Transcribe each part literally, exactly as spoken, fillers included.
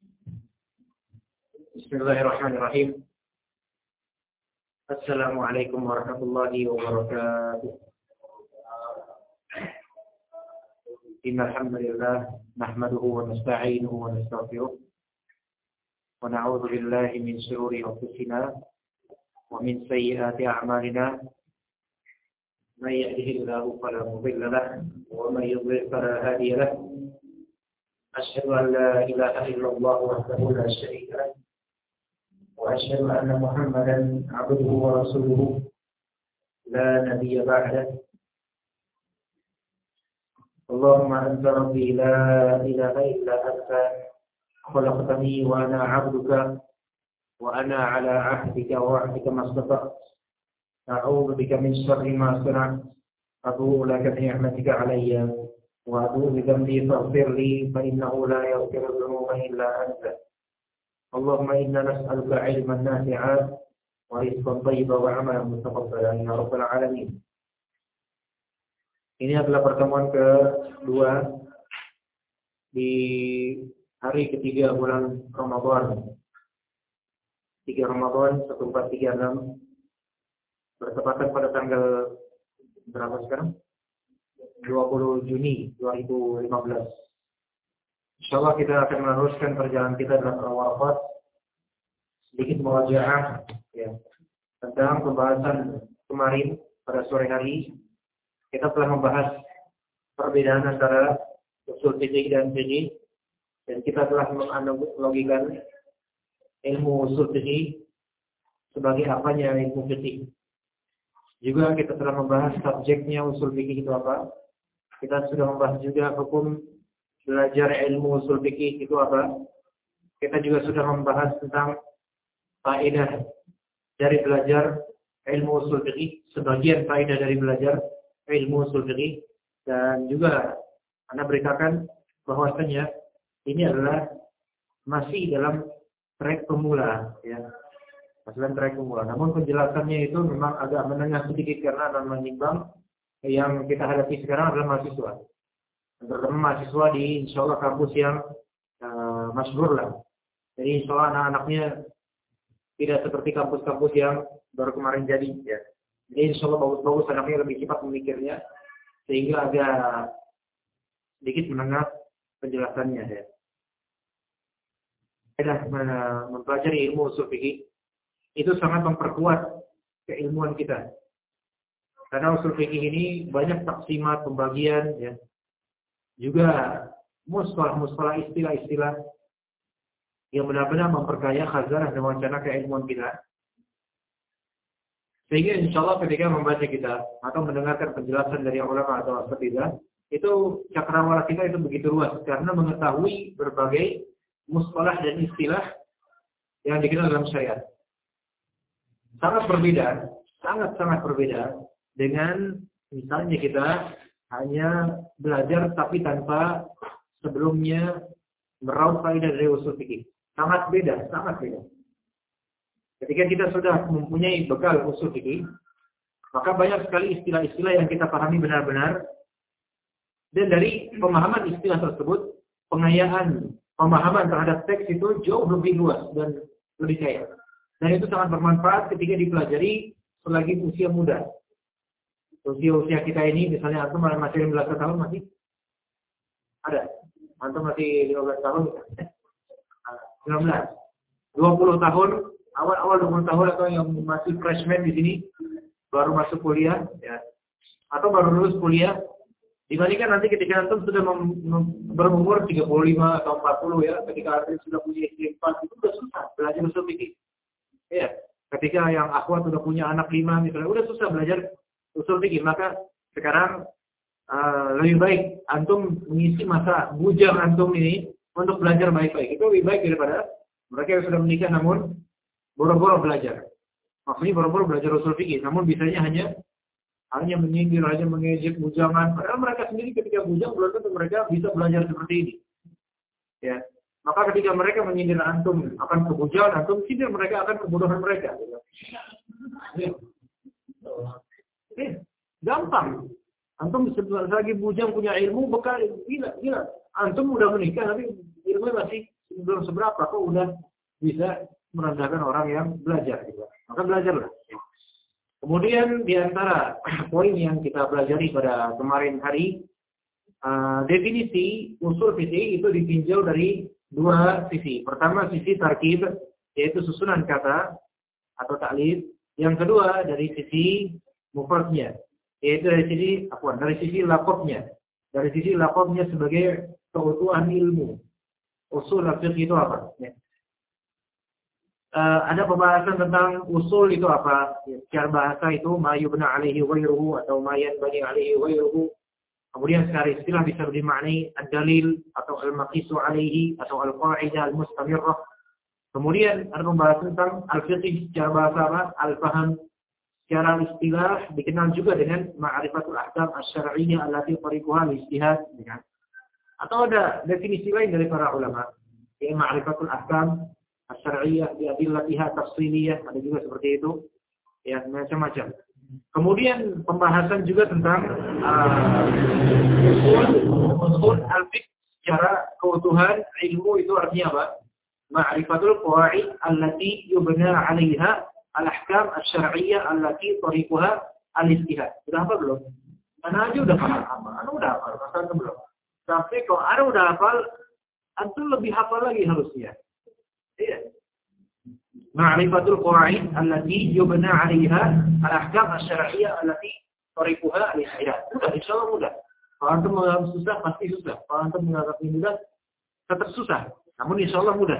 Bismillahirrahmanirrahim. Assalamualaikum warahmatullahi wabarakatuh. Innal hamdalillah nahmaduhu wa nasta'inuhu wa nastaghfiruh wa na'udzu billahi min shururi anfusina wa min sayyiati a'malina. May yahdihillahu fala mudilla lahu wa may yudlil fala hadiya lahu. Asyhadu an la ilaha illallah wahdahu la syarika lahu وأشهد أن محمدا عبده ورسوله لا نبي بعده. اللهم أنت ربي لا إله إلا أنت خلقتني وأنا عبدك وأنا على عهدك ووعدك ما استطعت أعوذ بك من شر ما صنعت أبوء لك بنعمتك علي وأبوء بذنبي فاغفر لي فإنه لا يغفر الذنوب إلا أنت. Allahumma inna nas'aluka ilman nafi'a wa rizqan thayyiban wa 'amalan mutaqabbalan ya rabbal alamin. Ini adalah pertemuan kedua di hari ketiga bulan Ramadan. tiga Ramadan seribu empat ratus tiga puluh enam bertepatan pada tanggal berapa sekarang? dua puluh Juni dua ribu lima belas. Insyaallah kita akan meneruskan perjalanan kita dalam Arafat, sedikit muwajaah ya, tentang pembahasan kemarin pada sore hari. Kita telah membahas perbedaan antara usul fikih dan fikih, dan kita telah menganalogikan ilmu usul fikih sebagai apanya ilmu fikih. Juga kita telah membahas subjeknya usul fikih itu apa. Kita sudah membahas juga hukum belajar ilmu usul fikih itu apa. Kita juga sudah membahas tentang faedah dari belajar ilmu usul fikih, sebagian faedah dari belajar ilmu usul fikih, dan juga Anda beritakan bahwasanya ini adalah masih dalam trek pemula ya. Masih dalam trek pemula. Namun penjelasannya itu memang agak menengah sedikit karena akan menimbang yang kita hadapi sekarang adalah mahasiswa. Terutama mahasiswa di insya Allah kampus yang uh, masyhur lah. Jadi insya Allah anak-anaknya tidak seperti kampus-kampus yang baru kemarin jadi. Ya. Jadi insya Allah bagus-bagus anaknya lebih cepat memikirnya sehingga agak sedikit menengah penjelasannya. Ya. Kita mempelajari ilmu usul fikih itu sangat memperkuat keilmuan kita. Karena usul fikih ini banyak taksimat, pembagian, ya. Juga mustalah-mustalah istilah-istilah yang benar-benar memperkaya khazanah dan wacana keilmuan kita. Sehingga insya Allah ketika membaca kita atau mendengarkan penjelasan dari ulama atau asatidzah, itu cakrawala kita itu begitu luas karena mengetahui berbagai mustalah dan istilah yang dikenal dalam syariat. Sangat berbeda, sangat-sangat berbeda dengan misalnya kita hanya belajar tapi tanpa sebelumnya meraup faedah dari usul fikih. Sangat beda, sangat beda. Ketika kita sudah mempunyai bekal usul fikih, maka banyak sekali istilah-istilah yang kita pahami benar-benar, dan dari pemahaman istilah tersebut, pengayaan pemahaman terhadap teks itu jauh lebih luas dan lebih kaya. Dan itu sangat bermanfaat ketika dipelajari selagi usia muda. Usia-usia kita ini, misalnya antum masih lima belas tahun masih ada. Antum masih lima belas tahun, sembilan belas, dua puluh tahun, awal-awal dua puluh tahun atau yang masih freshman di sini, baru masuk kuliah, ya, atau baru lulus kuliah, dibandingkan nanti ketika antum sudah berumur tiga puluh lima atau empat puluh ya, ketika antum sudah punya istri empat, itu sudah susah belajar usul fikih. Ya, ketika yang akhwat sudah punya anak lima misalnya, udah susah belajar usul fikih, maka sekarang uh, lebih baik antum mengisi masa bujang antum ini untuk belajar baik-baik. Itu lebih baik daripada mereka yang sudah menikah namun boro-boro belajar. Maksudnya boro-boro belajar usul fikih, namun bisanya hanya hanya menyindir, hanya mengejek bujangan. Padahal mereka sendiri ketika bujang belum tentu mereka bisa belajar seperti ini. Ya, maka ketika mereka menyindir antum akan kebujangan antum, sindir mereka akan kebodohan mereka. Ya. Eh, gampang. Antum lagi bujang punya ilmu bekal gila, gila. Antum udah menikah tapi ilmu masih belum seberapa kok udah bisa merendahkan orang yang belajar gitu. Maka belajarlah. Kemudian di antara poin yang kita pelajari pada kemarin hari, uh, definisi usul fikih itu ditinjau dari dua sisi. Pertama sisi tarkib, yaitu susunan kata atau taklif. Yang kedua dari sisi mufradnya, yaitu dari sisi apa? Dari sisi laqabnya. Dari sisi laqabnya sebagai keutuhan ilmu. Usul fikih itu apa? Ya. Uh, ada pembahasan tentang usul itu apa? Ya, secara bahasa itu ma yubna alaihi ghairuhu atau ma yanbani alaihi ghairuhu. Kemudian secara istilah bisa dimaknai ad-dalil atau al-maqisu alaihi atau al-qa'idah al-mustamirrah. Kemudian ada pembahasan tentang al-fiqh secara bahasa apa? Al-faham. Secara istilah dikenal juga dengan ma'rifatul ahkam asy-syar'iyyah allati tariquha al-ijtihad, ya. Atau ada definisi lain dari para ulama, yaitu ma'rifatul ahkam asy-syar'iyyah bi adillatiha tafsiliyah, ada juga seperti itu. Ya, macam-macam. Kemudian pembahasan juga tentang uh, usul usul al-fiqh secara keutuhan ilmu itu artinya apa? Ma'rifatul qawaid allati yubna 'alaiha al-ahkam asy-syar'iyyah allati tariquha al-ijtihad. Sudah apa belum? Ana aja udah paham apa? Ana udah hafal, masa belum. Tapi kalau Ana udah hafal, antum lebih hafal lagi harusnya. Iya. Ma'rifatul qawaid allati yubna 'alaiha al-ahkam asy-syar'iyyah allati tariquha al-ijtihad. Mudah, insyaallah mudah. Kalau antum menganggap susah pasti susah. Kalau antum menganggap mudah tetap susah. Namun insyaallah mudah.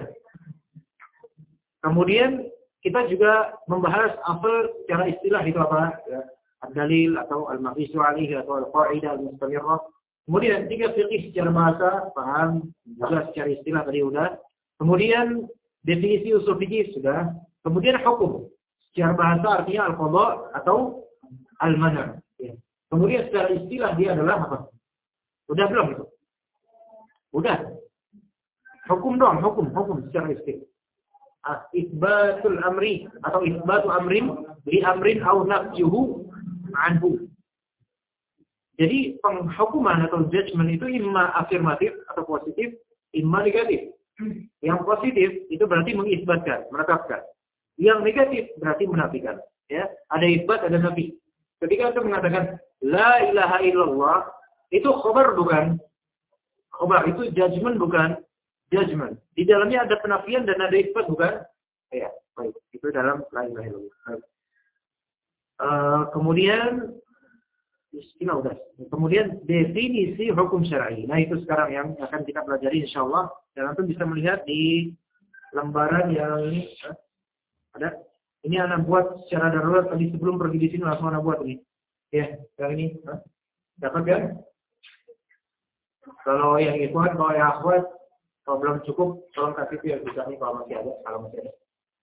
Kemudian kita juga membahas apa secara istilah itu apa? Ya, ad-dalil atau al-maqisu alaihi atau al-qa'idah al-mustamirrah. Kemudian tiga fikih secara bahasa, paham, juga secara istilah tadi udah. Kemudian definisi usul fikih sudah. Kemudian hukum. Secara bahasa artinya al-qadha atau al-mana'. Ya. Kemudian secara istilah dia adalah apa? Udah belum itu? Udah. Hukum dong, hukum, hukum secara istilah. Isbatul amri atau isbatu amrin li amrin au nafyuhu anhu. Jadi penghukuman atau judgment itu imma afirmatif atau positif, imma negatif. Yang positif itu berarti mengisbatkan, menetapkan. Yang negatif berarti menafikan. Ya, ada isbat, ada nafi. Ketika kita mengatakan la ilaha illallah, itu khabar bukan? Khabar itu judgment bukan? Judgment. Di dalamnya ada penafian dan ada isbat bukan? Ya, baik. Itu dalam la ilaha illallah. Uh, kemudian istilah udah. Kemudian definisi hukum syar'i. Nah, itu sekarang yang akan kita pelajari insyaallah. Dan nanti bisa melihat di lembaran yang ini ada. Ini anak buat secara darurat tadi sebelum pergi di sini langsung anak buat ini. Ya, yang ini. Dapat kan? Kalau yang ikhwan, kalau yang akhwat, kalau belum cukup, tolong kasih via bisa nih kalau masih ada, kalau masih ada.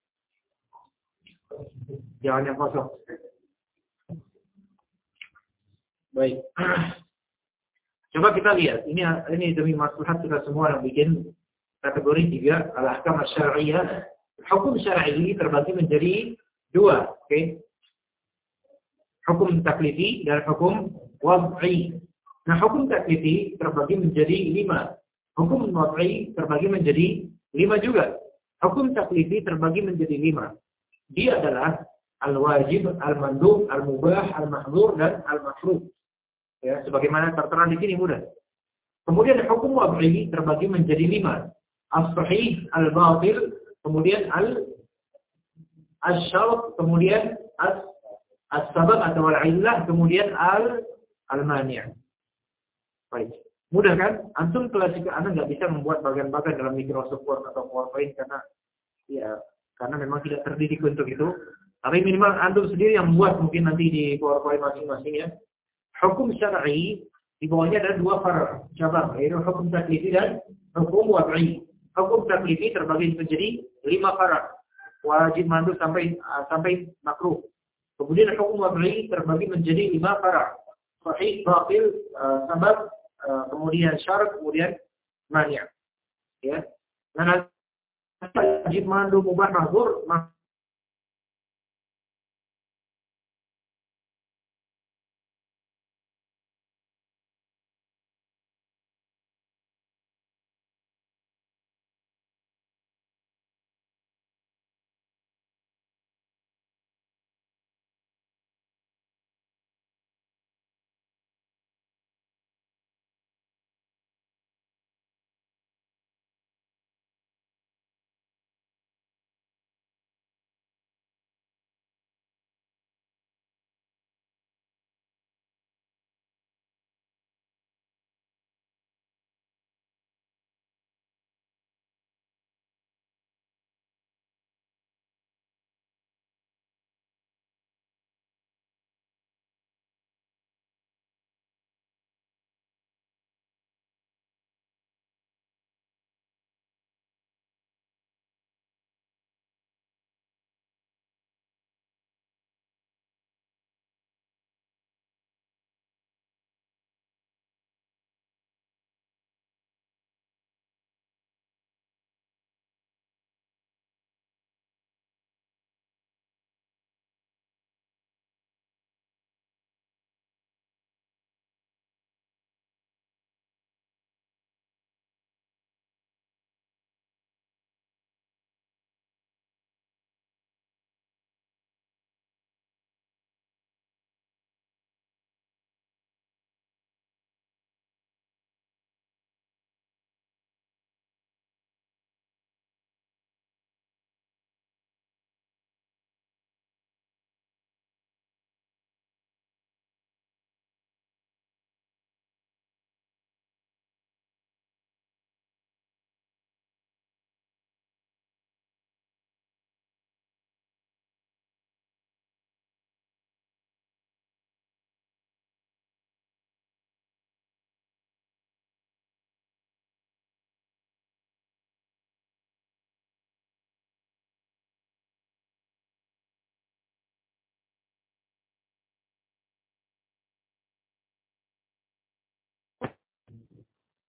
Jangan yang kosong. Baik. Coba kita lihat. Ini ini demi maslahat kita semua yang bikin kategori tiga al-ahkam asy-syar'iyyah. Hukum syar'i ini terbagi menjadi dua, oke? Okay? Hukum taklifi dan hukum wad'i. Nah, hukum taklifi terbagi menjadi lima. Hukum wad'i terbagi menjadi lima juga. Hukum taklifi terbagi menjadi lima. Dia adalah al-wajib, al-mandub, al-mubah, al-mahdzur, dan al-makruh. Ya, sebagaimana tertera di sini mudah. Kemudian hukum wad'i terbagi menjadi lima. As-sahih, al-batil, kemudian al-syarq, kemudian as-sabab atau al-illah, kemudian al-mani'. Baik. Mudah kan? Antum klasik Anda nggak bisa membuat bagian-bagian dalam Microsoft Word atau PowerPoint karena ya karena memang tidak terdidik untuk itu. Tapi minimal antum sendiri yang membuat mungkin nanti di PowerPoint masing-masing ya. Hukum syar'i di bawahnya ada dua far cabang, yaitu hukum taklifi dan hukum wad'i. Hukum taklifi terbagi menjadi lima far, wajib, mandub sampai uh, sampai makruh. Kemudian hukum wad'i terbagi menjadi lima far, sahih, batil, uh, sabab, uh, kemudian syarat, kemudian mani'. Ya. Dan wajib, mandub, mubah, mahdzur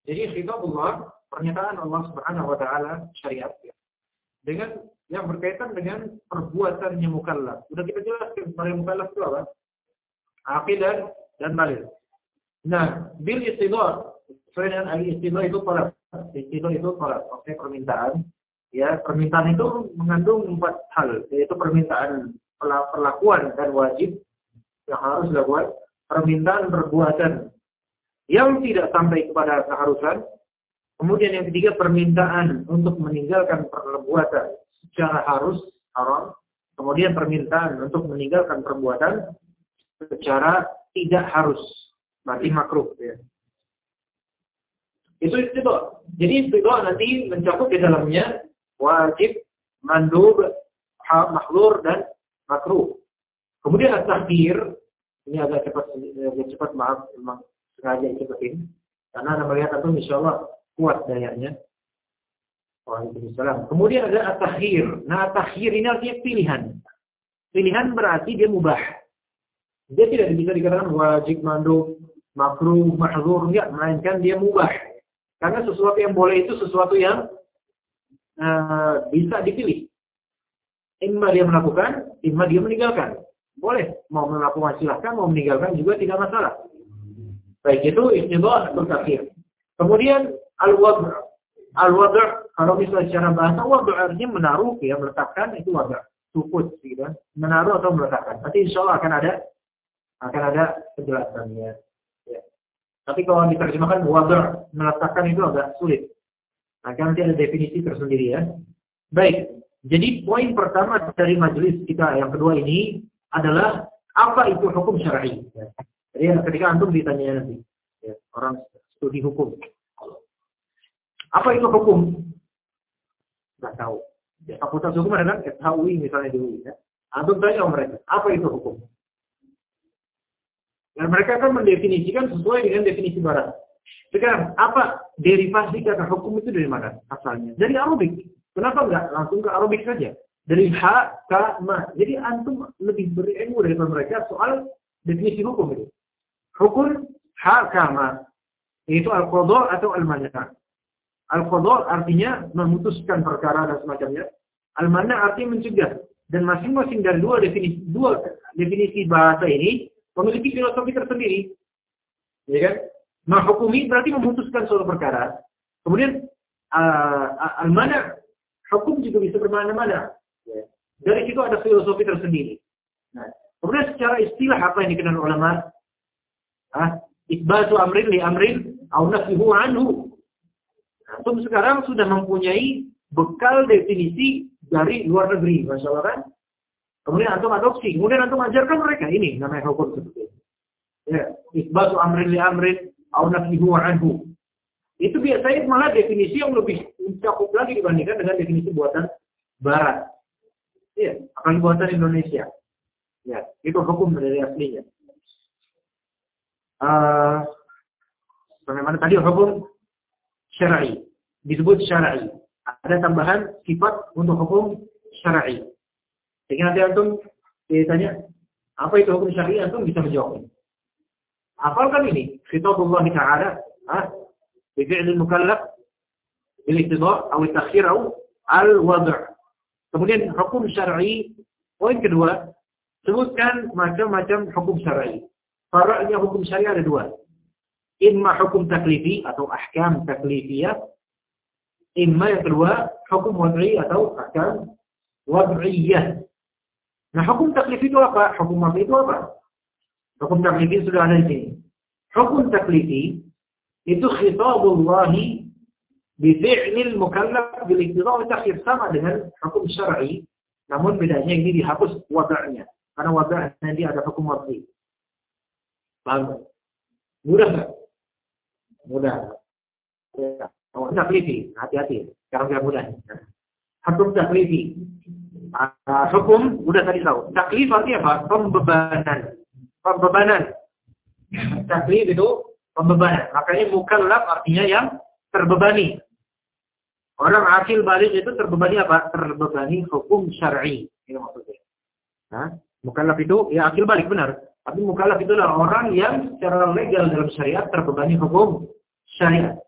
Jadi khitabullah, pernyataan Allah Subhanahu wa taala syariat ya. Dengan yang berkaitan dengan perbuatannya mukallaf. Sudah kita jelaskan sebagai mukallaf itu apa? Aqil dan, dan baligh. Nah, bil istidhar, sesuai dengan al-istidhar itu talab. Istidhar itu talab, maksudnya permintaan. Ya, permintaan itu mengandung empat hal, yaitu permintaan perlakuan dan wajib yang harus dilakukan, permintaan perbuatan yang tidak sampai kepada keharusan. Kemudian yang ketiga, permintaan untuk meninggalkan perbuatan secara harus, haram. Kemudian permintaan untuk meninggalkan perbuatan secara tidak harus, berarti makruh. Ya. Itu istidhar. Jadi istidhar nanti mencakup di dalamnya wajib, mandub, mahdzur dan makruh. Kemudian at-takhir, ini agak cepat, agak cepat maaf, memang sengaja cepatin, karena anda melihat itu insyaallah kuat dayanya. Waalaikumsalam. Kemudian ada at-takhir. Nah, at-takhir ini artinya pilihan. Pilihan berarti dia mubah. Dia tidak bisa dikatakan wajib, mandub, makruh, mahdzur, enggak, melainkan dia mubah. Karena sesuatu yang boleh itu sesuatu yang uh, bisa dipilih. Imma dia melakukan, imma dia meninggalkan. Boleh, mau melakukan silahkan, mau meninggalkan juga tidak masalah. Baik, itu istidhar atau takhir. Kemudian al-wad'. Al-wad' kalau misalnya secara bahasa wad' artinya menaruh, ya meletakkan, itu wad'. Tuput gitu. Menaruh atau meletakkan. Nanti insyaallah akan ada akan ada penjelasannya. Ya. Tapi kalau diterjemahkan wad', meletakkan itu agak sulit. Nah, nanti ada definisi tersendiri ya. Baik. Jadi poin pertama dari majelis kita yang kedua ini adalah apa itu hukum syar'i. Ya. Jadi ketika antum ditanya nanti, ya, orang studi hukum, apa itu hukum? Nggak tahu. Ya, fakultas hukum ada kan F H U I misalnya dulu. Ya. Antum tanya mereka, apa itu hukum? Dan mereka akan mendefinisikan sesuai dengan definisi barat. Sekarang, apa derivasi kata hukum itu dari mana asalnya? Dari Arabik. Kenapa enggak langsung ke Arabik saja? Dari ha, ka, ma. Jadi antum lebih berilmu daripada mereka soal definisi hukum itu. Hukum ha, ka, ma. Yaitu al-qadha atau al-mana'. Al-qadha artinya memutuskan perkara dan semacamnya. Al-mana' artinya mencegah. Dan masing-masing dari dua definisi dua definisi bahasa ini memiliki filosofi tersendiri. Ya kan? Menghukumi berarti memutuskan suatu perkara. Kemudian uh, al-mana', hukum juga bisa bermana-mana. Ya. Dari situ ada filosofi tersendiri. Nah, kemudian secara istilah apa yang dikenal ulama? Ah, isbatu amrin li amrin au nafyuhu anhu. Antum sekarang sudah mempunyai bekal definisi dari luar negeri, Masya Allah kan? Kemudian antum adopsi, kemudian antum ajarkan mereka, ini namanya hukum seperti itu. Ya, isbatu amrin li amrin au nafyuhu anhu. Itu biasanya malah definisi yang lebih mencakup lagi dibandingkan dengan definisi buatan barat. Ya, akan buatan Indonesia. Ya, itu hukum dari aslinya. Uh, bagaimana tadi hukum syar'i disebut syar'i. Ada tambahan sifat untuk hukum syar'i. Jadi nanti antum ditanya apa itu hukum syar'i, antum bisa menjawab. Hafalkan ini, khitabullah ta'ala, ah, bi fi'l al-mukallaf bil iqtida' atau at-takhir atau al-wad'. Kemudian hukum syar'i, poin kedua, sebutkan macam-macam hukum syar'i. Fara'nya hukum syar'i ada dua. Imma hukum taklifi atau ahkam taklifiyah. Imma yang kedua, hukum wad'i atau ahkam wad'iyah. Nah, hukum taklifi itu apa? Hukum wad'i itu apa? Hukum taklifi sudah ada di sini. Hukum taklifi itu khitabullahi bi fi'lil mukallaf bil iqtida' wa takhir, sama dengan hukum syar'i, namun bedanya ini dihapus wad'nya. Karena wad'nya nanti ada hukum wad'i. Paham? Mudah enggak? Mudah. Ya. Oh, taklifi, hati-hati. Sekarang enggak mudah. Hukum taklifi. Uh, hukum udah tadi tahu. Taklif artinya apa? Pembebanan. Pembebanan. Taklif itu pembebanan. Makanya mukallaf artinya yang terbebani. Orang akil balik itu terbebani apa? Terbebani hukum syar'i. Ini maksudnya. Nah, mukallaf itu ya akil balik benar. Tapi mukallaf itu adalah orang yang secara legal dalam syariat terbebani hukum syariat.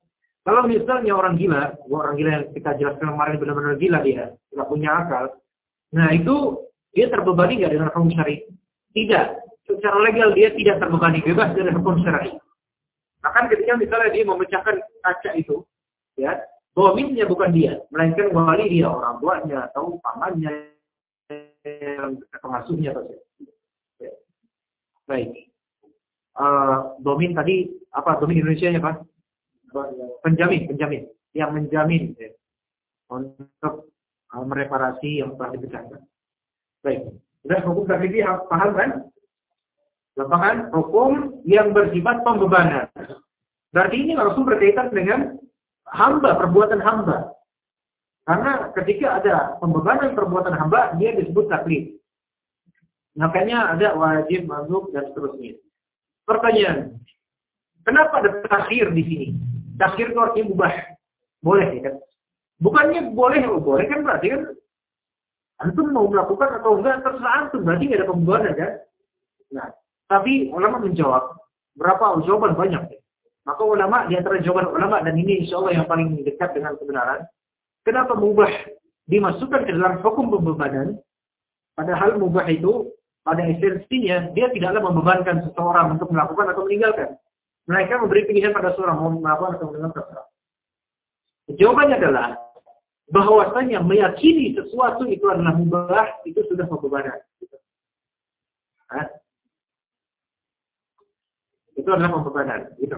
Kalau misalnya orang gila, orang gila yang kita jelaskan kemarin benar-benar gila dia, tidak punya akal. Nah itu dia terbebani nggak dengan hukum syar'i? Tidak. Secara legal dia tidak terbebani, bebas dari hukum syar'i. Bahkan ketika misalnya dia memecahkan kaca itu, ya, dominnya bukan dia, melainkan wali dia, orang tuanya atau pamannya, pengasuhnya saja. Ya. Baik. Uh, domin tadi apa? Domin Indonesia-nya Pak? Penjamin, penjamin, yang menjamin ya, untuk uh, mereparasi yang telah dipecahkan. Baik. Sudah hukum taklidi paham kan? Lapangan hukum yang bersifat pembebanan. Berarti ini langsung berkaitan dengan hamba, perbuatan hamba. Karena ketika ada pembebanan perbuatan hamba, dia disebut taklid. Makanya ada wajib, mandub, dan seterusnya. Pertanyaan, kenapa ada takhir di sini? Takhir itu artinya mubah. Boleh ya kan? Bukannya boleh, oh boleh kan berarti kan antum mau melakukan atau enggak terserah antum, berarti nggak ada pembebanan kan? Nah, tapi ulama menjawab, berapa jawaban banyak ya? Maka ulama, di antara jawaban ulama, dan ini insya Allah yang paling dekat dengan kebenaran, kenapa mubah dimasukkan ke dalam hukum pembebanan, padahal mubah itu, pada esensinya, dia tidaklah membebankan seseorang untuk melakukan atau meninggalkan. Mereka memberi pilihan pada seorang mau melakukan atau meninggalkan seseorang. Jawabannya adalah, bahwasanya meyakini sesuatu itu adalah mubah, itu sudah pembebanan. Hah? Itu adalah pembebanan. Gitu.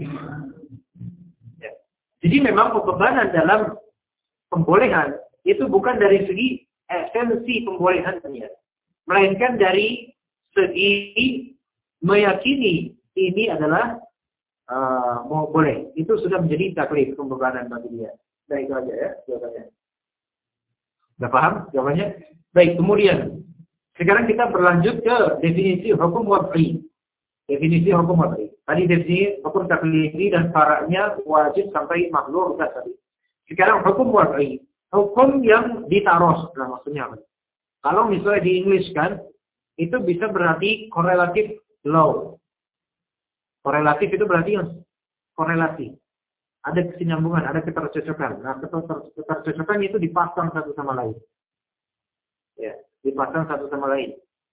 Ya. Jadi memang pembebanan dalam pembolehan itu bukan dari segi esensi pembolehannya, melainkan dari segi meyakini ini adalah uh, mau boleh. Itu sudah menjadi taklif pembebanan bagi dia. Nah itu aja ya jawabannya. Sudah paham jawabannya? Baik, kemudian sekarang kita berlanjut ke definisi hukum wad'i. Definisi hukum wad'i. Tadi definisi hukum taklifi dan syaratnya wajib sampai makhluk sudah tadi. Sekarang hukum wad'i. Hukum yang ditaruh. Nah, maksudnya apa? Kalau misalnya di English kan, itu bisa berarti correlative law. Korelatif itu berarti korelasi. Ada kesinambungan, ada ketercocokan. Nah, ketercocokan itu dipasang satu sama lain. Ya, dipasang satu sama lain.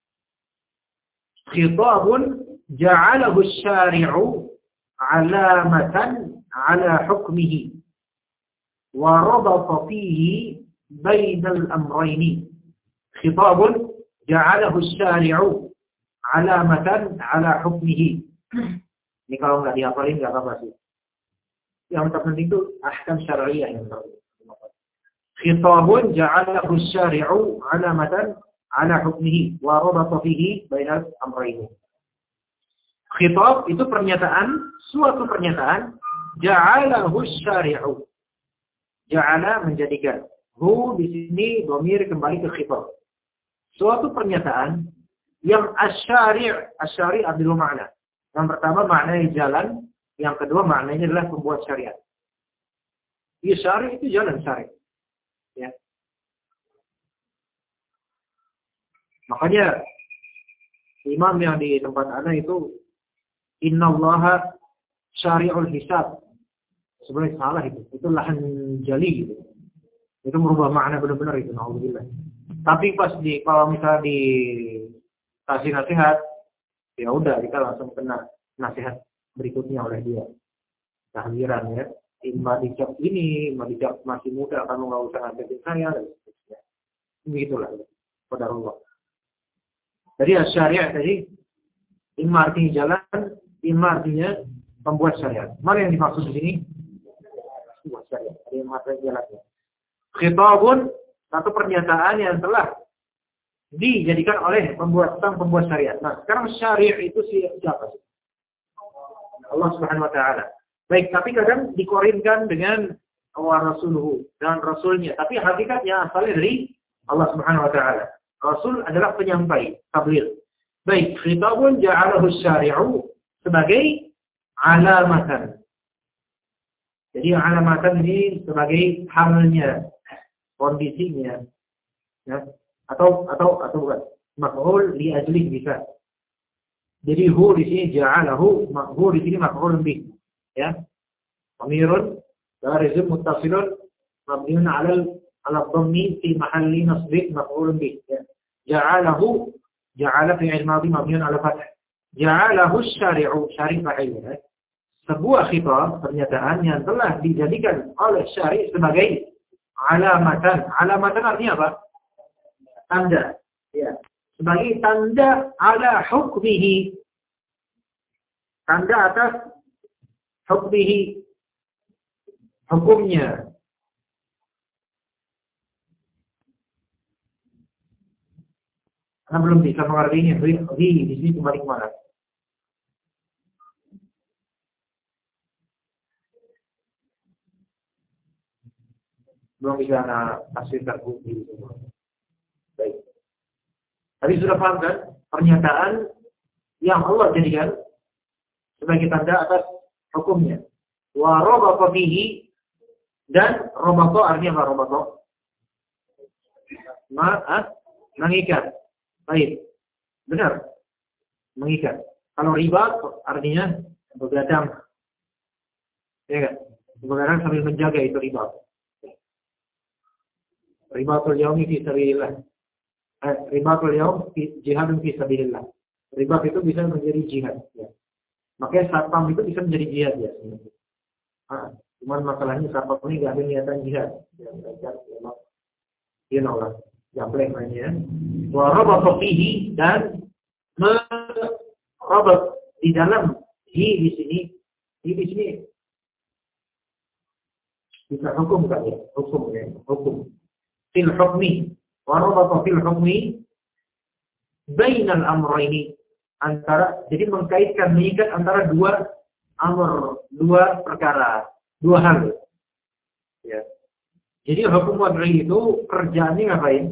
Khitabun ja'alahu syari'u alamatan ala hukmihi wa rabata fihi bainal amrayni. Khitabun ja'alahu syari'u alamatan ala hukmihi. Ini kalau nggak dihafalin nggak apa-apa sih. Yang terpenting itu ahkam syariah yang terpenting. Khitabun ja'alahu syari'u alamatan ala hukmihi wa rabata fihi bainal amrayni. Khitab itu pernyataan, suatu pernyataan, ja'alahu syari'u. Ja'ala menjadikan. Hu di sini dhamir kembali ke khitab. Suatu pernyataan yang asy-syari', asy-syari' adalah makna. Yang pertama maknanya jalan, yang kedua maknanya adalah pembuat syariat. Ya, syari itu jalan syari. Ya. Makanya imam yang di tempat ana itu innallaha syari'ul hisab. Sebenarnya salah itu. Itu lahan jali gitu. Itu merubah makna benar-benar itu. Alhamdulillah. Tapi pas di kalau misalnya di kasih nasihat, ya udah kita langsung kena nasihat berikutnya oleh dia. Tahliran ya. Imma dicap ini, imma dicap masih muda, kamu nggak usah nasihatin saya. Dan begitulah. Qadarullah. Jadi syariat tadi, imma artinya jalan, imma artinya pembuat syariat. Mana yang dimaksud di sini? Pembuat syariat. Ada yang artinya jalannya. Khitabun, satu pernyataan yang telah dijadikan oleh pembuat sang pembuat syariat. Nah, sekarang syariat itu siapa sih? Allah Subhanahu wa taala. Baik, tapi kadang dikorinkan dengan wa rasuluhu, dan rasulnya. Tapi hakikatnya asalnya dari Allah Subhanahu wa taala. Rasul adalah penyampai, tabligh. Baik, khitabun ja'alahu syari'u sebagai alamatan. Jadi alamatan ini sebagai halnya, kondisinya. Ya. Atau atau atau bukan maf'ul li ajli bisa. Jadi hu di sini ja'alahu, hu di sini maf'ul bih, ya. Amirun Barizun muttasilun mabniun 'alal 'ala dhammi fi mahalli nasbin maf'ulun bih. Ya. Ja'alahu ja'ala fi'il madhi mabniun 'ala fath. Ja'alahu asy-syari'u syari' fa'il. Ya. Sebuah khitab, pernyataan yang telah dijadikan oleh syari' sebagai alamatan. Alamatan artinya apa? Tanda. Ya. Sebagai tanda ala hukmihi. Tanda atas hukmihi. Hukumnya. Karena belum bisa mengartinya. Di, di sini kembali kemana? Belum bisa tafsirkan bukti semua. Baik. Tadi sudah paham kan? Pernyataan yang Allah jadikan sebagai tanda atas hukumnya. Wa rabata bihi, dan rabata artinya apa rabata? Ma, mengikat. Baik. Benar. Mengikat. Kalau riba artinya begadang. Ya kan? Begadang sambil menjaga itu riba. Ribatul yaumi fi sabilillah. Eh, ribatul yaum jihadun fi sabilillah. Riba itu bisa menjadi jihad. Ya. Makanya satpam itu bisa menjadi jihad ya. Ah, cuman masalahnya satpam ini nggak ada niatan jihad. Ya, belajar, ya, ya Allah. Jamplek mainnya. Wa rabata fihi, dan merabat di dalam hi di sini. Hi di sini. Bisa hukum kan ya? Hukum ya, hukum. Fil hukmi, wa rabata fil hukmi bainal amrayni, antara, jadi mengkaitkan, mengikat antara dua amr, dua perkara, dua hal. Ya. Jadi hukum wad'i itu kerjaannya ngapain?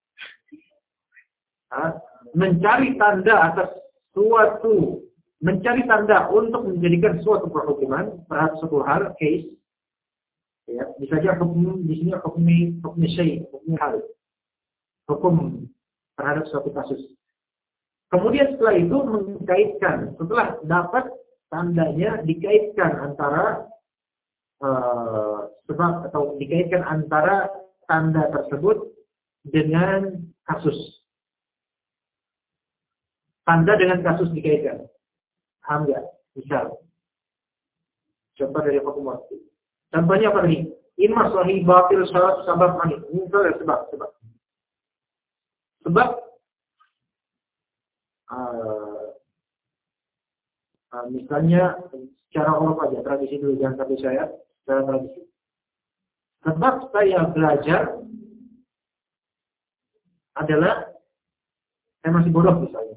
Ha? Mencari tanda atas suatu, mencari tanda untuk menjadikan suatu perhukuman terhadap suatu hal, case. Ya, bisa saja hukum di sini hukum hukum syai', hukum hal, hukum terhadap suatu kasus. Kemudian setelah itu mengkaitkan, setelah dapat tandanya dikaitkan antara uh, sebab atau dikaitkan antara tanda tersebut dengan kasus. Tanda dengan kasus dikaitkan. Paham enggak? Misal. Contoh dari hukum waktu. Contohnya apa tadi? Inma sahih batil syarat sabab mani. Ini adalah sebab, sebab. Sebab uh, uh, misalnya secara uruf aja, tradisi dulu, jangan sampai saya secara tradisi. Sebab saya belajar adalah saya masih bodoh misalnya.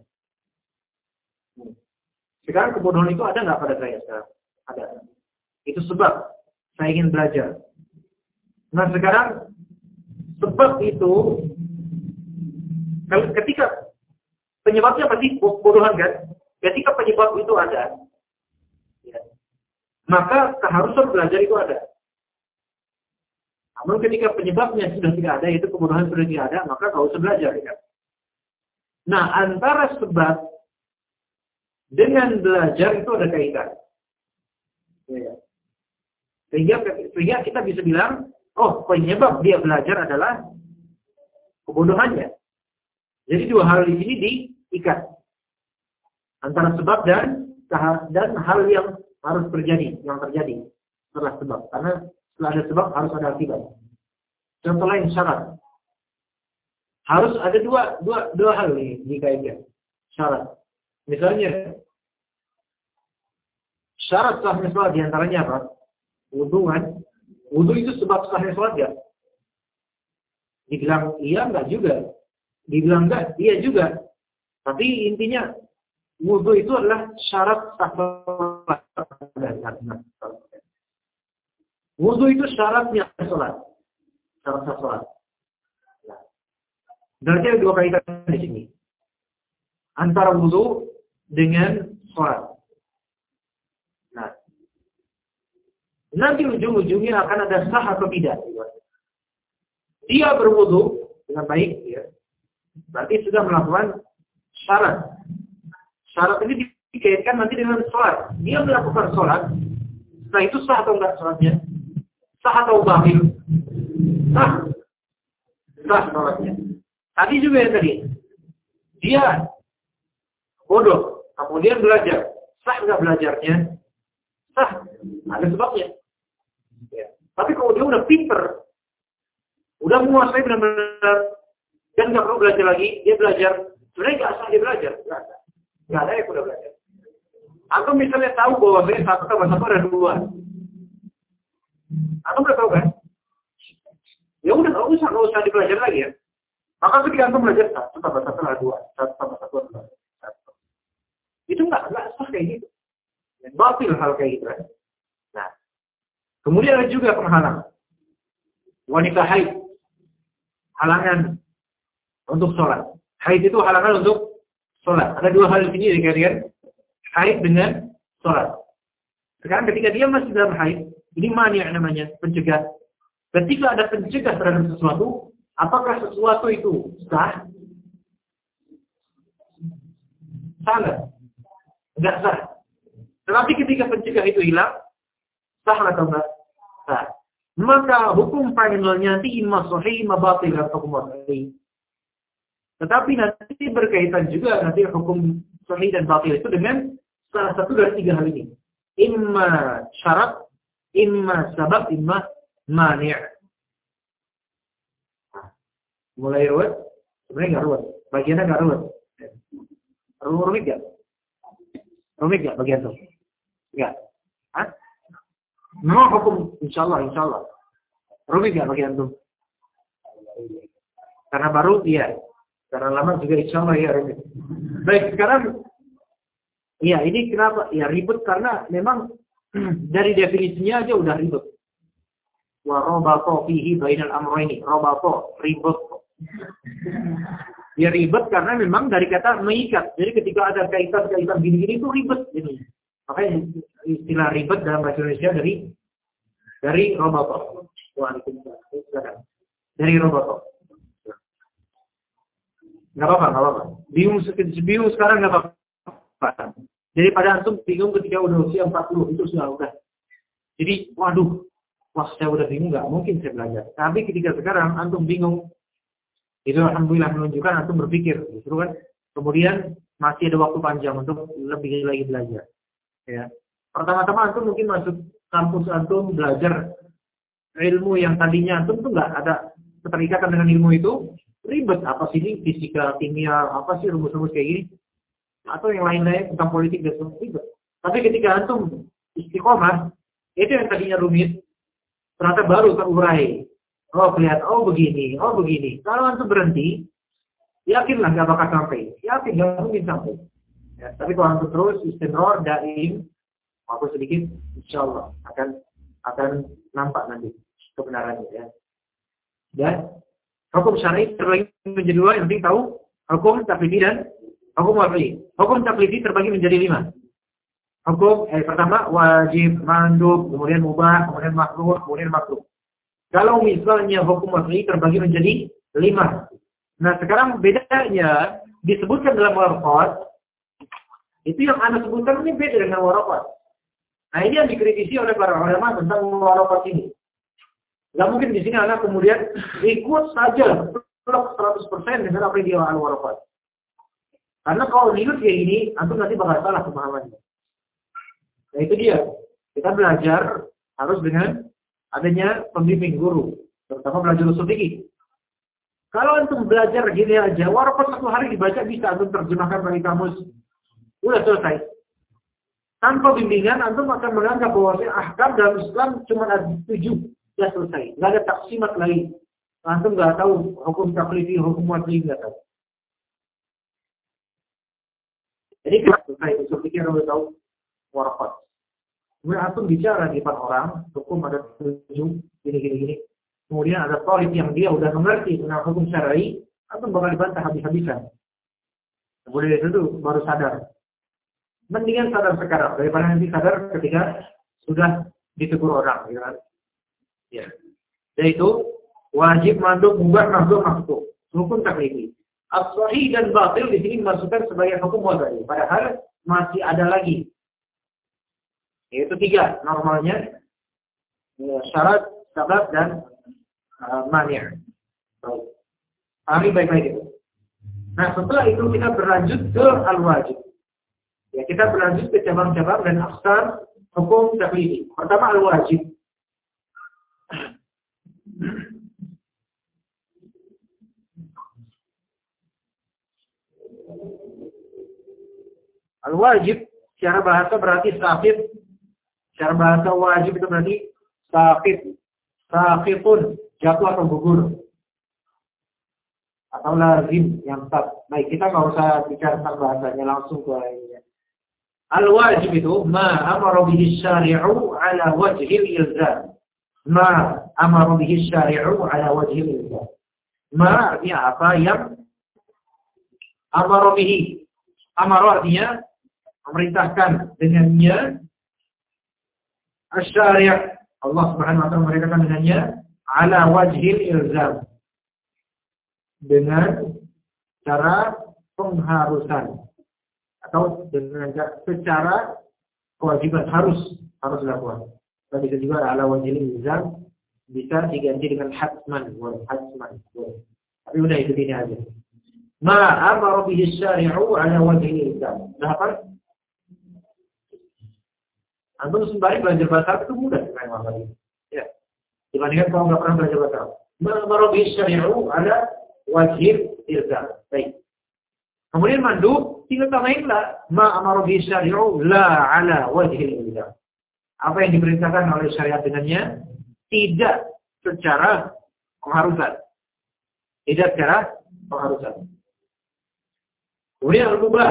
Sekarang kebodohan itu ada nggak pada saya sekarang? Ada. Itu sebab saya ingin belajar. Nah sekarang sebab itu ketika penyebabnya pasti kebodohan kan? Ketika penyebab itu ada, ya, maka keharusan belajar itu ada. Namun ketika penyebabnya sudah tidak ada, yaitu kebodohan sudah tidak ada, maka nggak usah belajar. Ya. Nah antara sebab dengan belajar itu ada kaitan. Ya. Sehingga, sehingga kita bisa bilang, oh penyebab dia belajar adalah kebodohannya. Jadi dua hal di sini diikat antara sebab dan dan hal yang harus terjadi, yang terjadi setelah sebab. Karena setelah ada sebab harus ada akibat. Contoh lain syarat. Harus ada dua dua dua hal nih dikaitkan. Syarat. Misalnya syarat sahnya salat diantaranya apa? Wudu kan? Wudu itu sebab sahnya salat ya? Dibilang iya enggak juga. Dibilang enggak, iya juga. Tapi intinya wudu itu adalah syarat sah salat. Wudu itu syaratnya salat. Syarat sah salat. Berarti ada dua kaitan di sini. Antara wudu dengan salat. Nah, nanti ujung-ujungnya akan ada sah atau tidak. Dia berwudu dengan baik, ya. Berarti sudah melakukan syarat. Syarat ini dikaitkan nanti dengan sholat. Dia melakukan sholat, setelah itu sah atau enggak sholatnya? Sah atau batil? Sah. Sah sholatnya. Tadi juga yang tadi. Dia bodoh, kemudian belajar. Sah nggak belajarnya? Sah. Ada sebabnya. Ya. Tapi kalau dia udah pinter, udah menguasai benar-benar, dan nggak perlu belajar lagi, dia belajar. Sebenarnya nggak sah dia belajar. Nggak ada. Nggak ada yang udah belajar. Atau misalnya tahu bahwa saya satu tambah satu ada dua. Atau udah tahu kan? Ya udah nggak usah, nggak usah dipelajari lagi ya. Maka ketika antum belajar satu tambah satu adalah dua, satu tambah satu adalah satu. Itu nggak nggak sah kayak gitu. Batil hal kayak gitu kan. Nah, kemudian ada juga penghalang. Wanita haid, halangan untuk sholat. Haid itu halangan untuk sholat. Ada dua hal di sini dikaitkan haid dengan sholat. Sekarang ketika dia masih dalam haid, ini mani namanya, pencegah. Ketika ada pencegah terhadap sesuatu, apakah sesuatu itu sah? Sah nggak? Nggak sah. Tetapi ketika pencegah itu hilang, sah atau enggak? Sah. Maka hukum finalnya nanti imma sahih, imma batil atau hukum sahih. Tetapi nanti berkaitan juga nanti hukum sahih dan batil itu dengan salah satu dari tiga hal ini. Imma syarat, imma sabab, imma mani'. Mulai ruwet? Sebenarnya nggak ruwet. Bagiannya nggak ruwet. Rumit nggak? Rumit nggak bagian itu? Nggak. Hah? Memang hukum, insya Allah, insya Allah. Rumit nggak bagian itu? Karena baru, iya. Karena lama juga insya Allah ya rumit. Baik, sekarang, iya ini kenapa? Ya ribet karena memang dari definisinya aja udah ribet. Wa robato fihi bainal amrayni. Robato, ribet. Ya ribet karena memang dari kata mengikat. Jadi ketika ada kaitan-kaitan gini-gini itu ribet ini. Makanya istilah ribet dalam bahasa Indonesia dari dari robato. Waalaikumsalam. Dari robato. Nggak apa-apa, nggak apa-apa. Bingung, bingung sekarang nggak apa-apa. Jadi pada antum bingung ketika udah usia empat puluh itu sudah udah. Jadi waduh, wah saya udah bingung nggak mungkin saya belajar. Tapi ketika sekarang antum bingung, itu alhamdulillah menunjukkan antum berpikir, justru kan. Kemudian masih ada waktu panjang untuk lebih lagi belajar. Ya. Pertama-tama antum mungkin masuk kampus antum belajar ilmu yang tadinya antum tuh nggak ada keterikatan dengan ilmu itu, ribet apa sih ini fisika, kimia, apa sih rumus-rumus kayak gini, atau yang lain-lain tentang politik dan semua ribet. Tapi ketika antum istiqomah, itu yang tadinya rumit, ternyata baru terurai. Oh kelihatan, oh begini, oh begini. Kalau antum berhenti, yakinlah nggak bakal sampai. Yakin nggak mungkin sampai. Ya, tapi kalau antum terus istimror, daim, waktu sedikit, insya Allah akan akan nampak nanti kebenarannya. Ya. Dan hukum syar'i terbagi menjadi dua. Yang penting tahu hukum taklidi dan hukum waf'i. Hukum taklidi terbagi menjadi lima. Hukum eh, pertama wajib, mandub, kemudian mubah, kemudian makruh, kemudian makruh. Kalau misalnya hukum waf'i terbagi menjadi lima. Nah sekarang bedanya disebutkan dalam warqat. Itu yang Anda sebutkan ini beda dengan warqat. Nah ini yang dikritisi oleh para ulama tentang warqat ini. Gak mungkin di sini Anda kemudian ikut saja seratus persen dengan apa yang dia warqat. Karena kalau ikut kayak gini, antum nanti bakal salah pemahamannya. Nah itu dia. Kita belajar harus dengan adanya pembimbing guru, terutama belajar usul fikih. Kalau antum belajar gini aja, warqat satu hari dibaca bisa antum terjemahkan dari kamus, udah selesai. Tanpa bimbingan antum akan menganggap bahwa ahkam dalam Islam cuma ada tujuh, sudah selesai. Nggak ada taksimat lagi. Antum nggak tahu hukum taklidi, hukum wajib nggak tahu. Jadi kalau selesai usul fikih harus tahu warqat. Kemudian antum bicara di depan orang, hukum ada tujuh, gini-gini-gini. Kemudian ada talib yang dia udah mengerti tentang hukum syar'i, antum bakal dibantah habis-habisan. Kemudian itu baru sadar. Mendingan sadar sekarang, daripada nanti sadar ketika sudah ditegur orang. Ya. Ya. Yaitu, wajib, mandub, mubah, makruh, makruh. Hukum taklidi. As-sahih dan batil di sini dimasukkan sebagai hukum wadai. Padahal masih ada lagi. Yaitu tiga normalnya, syarat, sabab dan uh, mani'. Pahami baik-baik itu. Nah, setelah itu kita berlanjut ke al-wajib. Ya, kita berlanjut ke cabang-cabang dan aqsam hukum taklidi. Pertama al-wajib. Al-wajib secara bahasa berarti saqit. Secara bahasa wajib itu berarti saqit. Saqitun, jatuh atau gugur. Atau lazim yang tetap. Baik, kita nggak usah bicara tentang bahasanya, langsung ke lainnya. Al-wajib itu ma amara bihi syari'u ala wajhil ilzam. Ma amara bihi syari'u ala wajhil ilzam. Ma artinya apa yang amara bihi. Amara artinya memerintahkan dengannya. Asy-syari' Allah Subhanahu wa taala memerintahkan dengannya ala wajhil ilzam. Dengan cara pengharusan atau dengan secara kewajiban harus harus dilakukan. Dan bisa juga ala wajhil ilzam bisa diganti dengan hatman wal hatman. Tapi udah itu ini aja. Ma amara bihi syari'u ala wajhil ilzam. Dah apa? Antum sembari belajar bahasa Arab itu mudah sekali. Ya. Dibandingkan kalau nggak pernah belajar bahasa Arab. Ma amara bihi syari'u ala wajib ilzam. Baik. Kemudian mandub tinggal tambahinlah ma amara bihi syari'u la ala wajhil ilzam. Apa yang diperintahkan oleh syariat dengannya tidak secara pengharusan. Tidak secara pengharusan. Kemudian al-mubah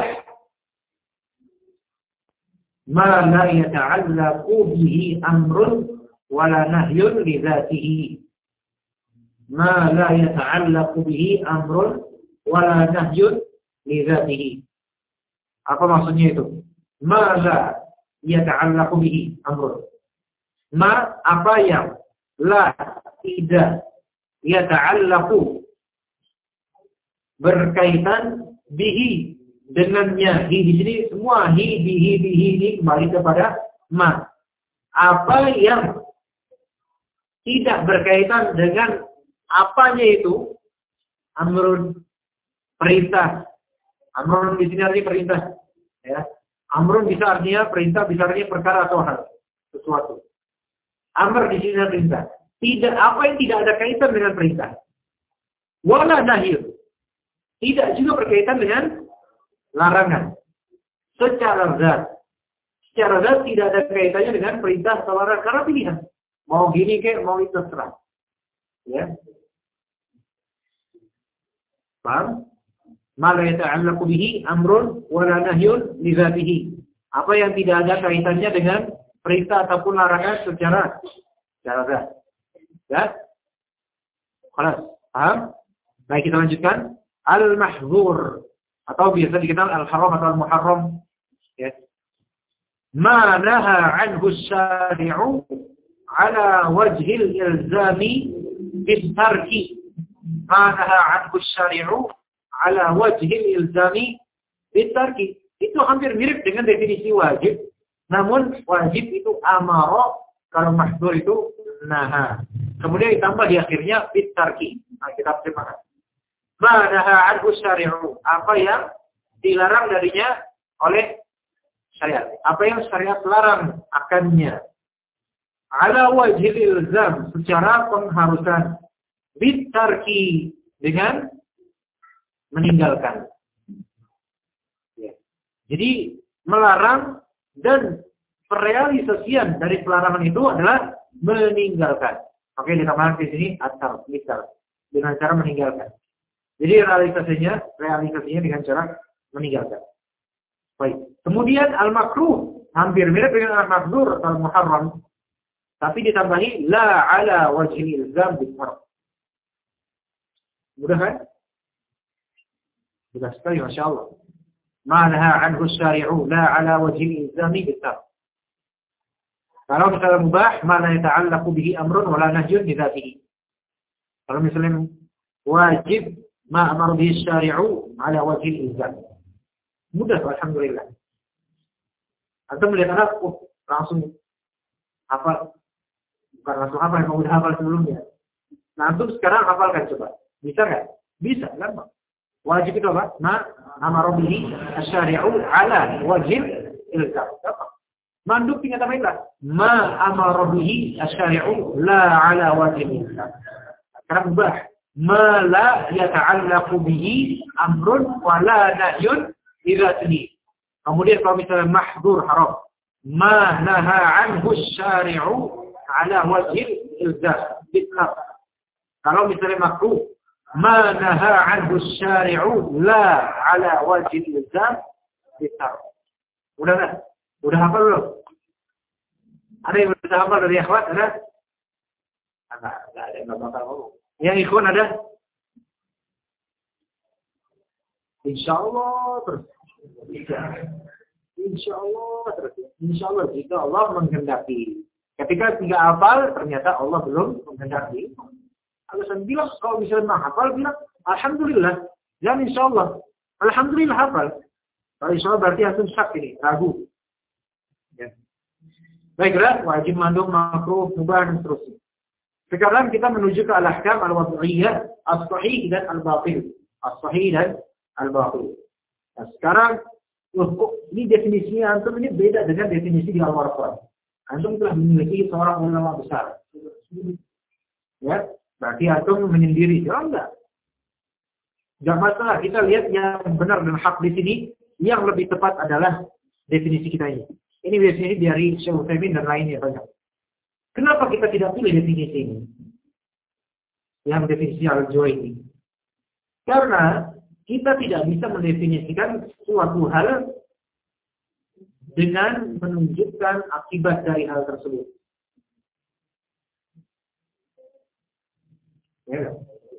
ma la yata'allaqu bihi amrun wala nahyun li dzatihi. Ma la yata'allaqu bihi amrun wala nahyun li dzatihi. Apa maksudnya itu? Ma la yata'allaqu bihi amrun. Ma apa yang la tidak yata'allaqu berkaitan bihi dengannya. Hi di sini semua hi bihi bihi ini kembali kepada ma. Apa yang tidak berkaitan dengan apanya itu amrun perintah. Amrun di sini artinya perintah. Ya. Amrun bisa artinya perintah, bisa artinya perkara atau hal sesuatu. Amr di sini perintah. Tidak apa yang tidak ada kaitan dengan perintah. Wala nahyun. Tidak juga berkaitan dengan larangan. Secara zat. Secara zat tidak ada kaitannya dengan perintah atau larangan karena pilihan. Mau gini kek, mau itu terserah. Ya. Paham? Ma la yata'allaqu bihi amrun wa la nahyun li dzatihi. Apa yang tidak ada kaitannya dengan perintah ataupun larangan secara secara zat. Ya? Kelas. Paham? Baik, kita lanjutkan. Al-mahdzur atau biasa dikenal al-haram atau al-muharram. Ya. Ma naha 'anhu asy-syari'u 'ala wajhil ilzami bis-tarki. Ma naha 'anhu asy-syari'u 'ala wajhil ilzami bis-tarki. Itu hampir mirip dengan definisi wajib. Namun wajib itu amara, kalau mahdzur itu naha. Kemudian ditambah di akhirnya bis-tarki. Nah, kita terjemahkan. Ma naha 'anhu asy-syari'u, apa yang dilarang darinya oleh syariat. Apa yang syariat larang akannya. Ala wajhil ilzam, secara pengharusan. Bitarki, dengan meninggalkan. Ya. Jadi melarang dan perealisasian dari pelarangan itu adalah meninggalkan. Oke, ditambahkan di sini atar, bitar, dengan cara meninggalkan. Jadi realisasinya, realisasinya dengan cara meninggalkan. Baik. Kemudian al-makruh hampir mirip dengan al-mahdzur atau al-muharram, tapi ditambahi la ala wajhi ilzam bil-haram. Mudah kan? Mudah sekali, masya Allah. Ma naha 'anhu asy-syari'u la ala wajhi ilzami bil-haram. Kalau misalnya mubah, ma la yata'allaqu bihi amrun wa la nahyun bi dzatihi. Kalau misalnya wajib, ma amara bihi asy-syari'u ala wajhi ilzam. Mudah, alhamdulillah. Atau melihat anak, oh, langsung apa Bukan langsung hafal, emang udah hafal sebelumnya. Nah, antum sekarang hafalkan coba. Bisa nggak? Bisa, gampang. Wajib itu apa? Ma amara bihi asy-syari'u ala wajib ilzam. Gampang. Mandub tingkat apa itu? Ma amara bihi asy-syari'u la ala wajib ilzam. Sekarang ubah. Ma la yata'allaqu bihi amrun wa la nahyun idza tuni. Kemudian kalau misalnya mahdzur haram, ma naha anhu asy-syari'u ala wajib ilzam. Bitar. Kalau misalnya makruh, ma naha anhu asy-syari'u la ala wajib ilzam bitar. Udah enggak? Udah hafal belum? Ada yang sudah hafal dari akhwat? Ada? Enggak, enggak ada yang bakal ngomong. Yang ikhwan ada? Insyaallah terus. Insyaallah terus. Insyaallah jika Allah menghendaki. Ketika tidak hafal, ternyata Allah belum menghendaki. Alasan bilang, kalau misalnya hafal, bilang, Alhamdulillah. Dan insya Allah. Alhamdulillah hafal. Kalau insya Allah berarti antum syak ini, ragu. Ya. Baiklah, wajib mandum, makruh, mubah, dan seterusnya. Sekarang kita menuju ke al-ahkam al-wad'iyah, as-sahih dan al-batil. As-sahih dan al-batil. Nah, sekarang, loh, ini definisinya antum ini beda dengan definisi di Al-Warqan. Antum telah memiliki seorang ulama besar. Ya. Berarti antum menyendiri, ya enggak? Enggak masalah, kita lihat yang benar dan hak di sini, yang lebih tepat adalah definisi kita ini. Ini definisi dari Syekh Utsaimin dan lainnya banyak. Kenapa kita tidak pilih definisi ini? Yang definisi al-Juwayni. Karena kita tidak bisa mendefinisikan suatu hal dengan menunjukkan akibat dari hal tersebut. Ya.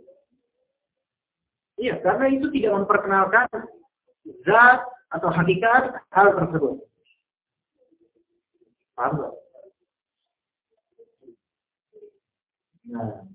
Iya, karena itu tidak memperkenalkan zat atau hakikat hal tersebut. Paham nggak? Nah,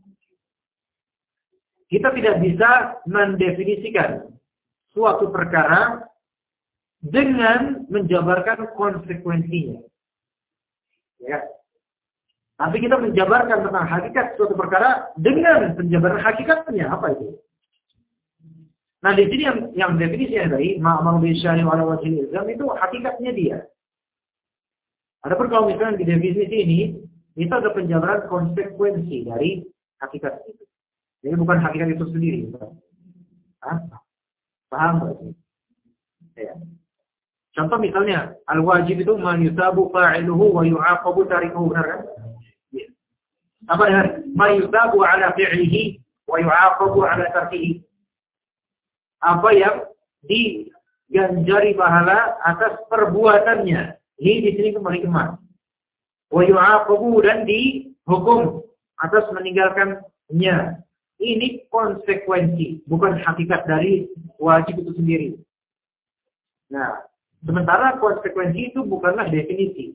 kita tidak bisa mendefinisikan suatu perkara dengan menjabarkan konsekuensinya. Ya. Tapi kita menjabarkan tentang hakikat suatu perkara dengan penjabaran hakikatnya. Apa itu? Nah, di sini yang, yang definisi yang tadi, ma'amar bisyari ala wajil ilzam, itu hakikatnya dia. Adapun kalau misalnya di definisi ini, itu ada penjabaran konsekuensi dari hakikat itu. Jadi bukan hakikat itu sendiri. Hah? Paham berarti? Ya. Contoh misalnya, al-wajib itu ma yusabu fa'iluhu wa yu'aqabu tarikuhu, benar kan? Apa ya? Ma yusabu ala fi'lihi wa yu'aqabu ala tarkihi. Apa yang diganjari pahala atas perbuatannya. Ini di sini kembali ke ma. Wa yu'aqabu, dan dihukum atas meninggalkannya. Ini konsekuensi, bukan hakikat dari wajib itu sendiri. Nah, sementara konsekuensi itu bukanlah definisi.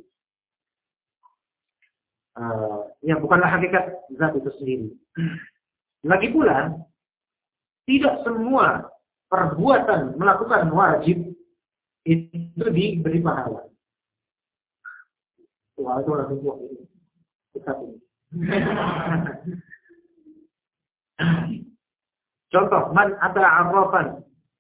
Uh, ya bukanlah hakikat zat itu sendiri. Lagi pula, tidak semua perbuatan melakukan wajib itu diberi pahala. Wah, itu langsung buah ini. Contoh, man ata arrafan.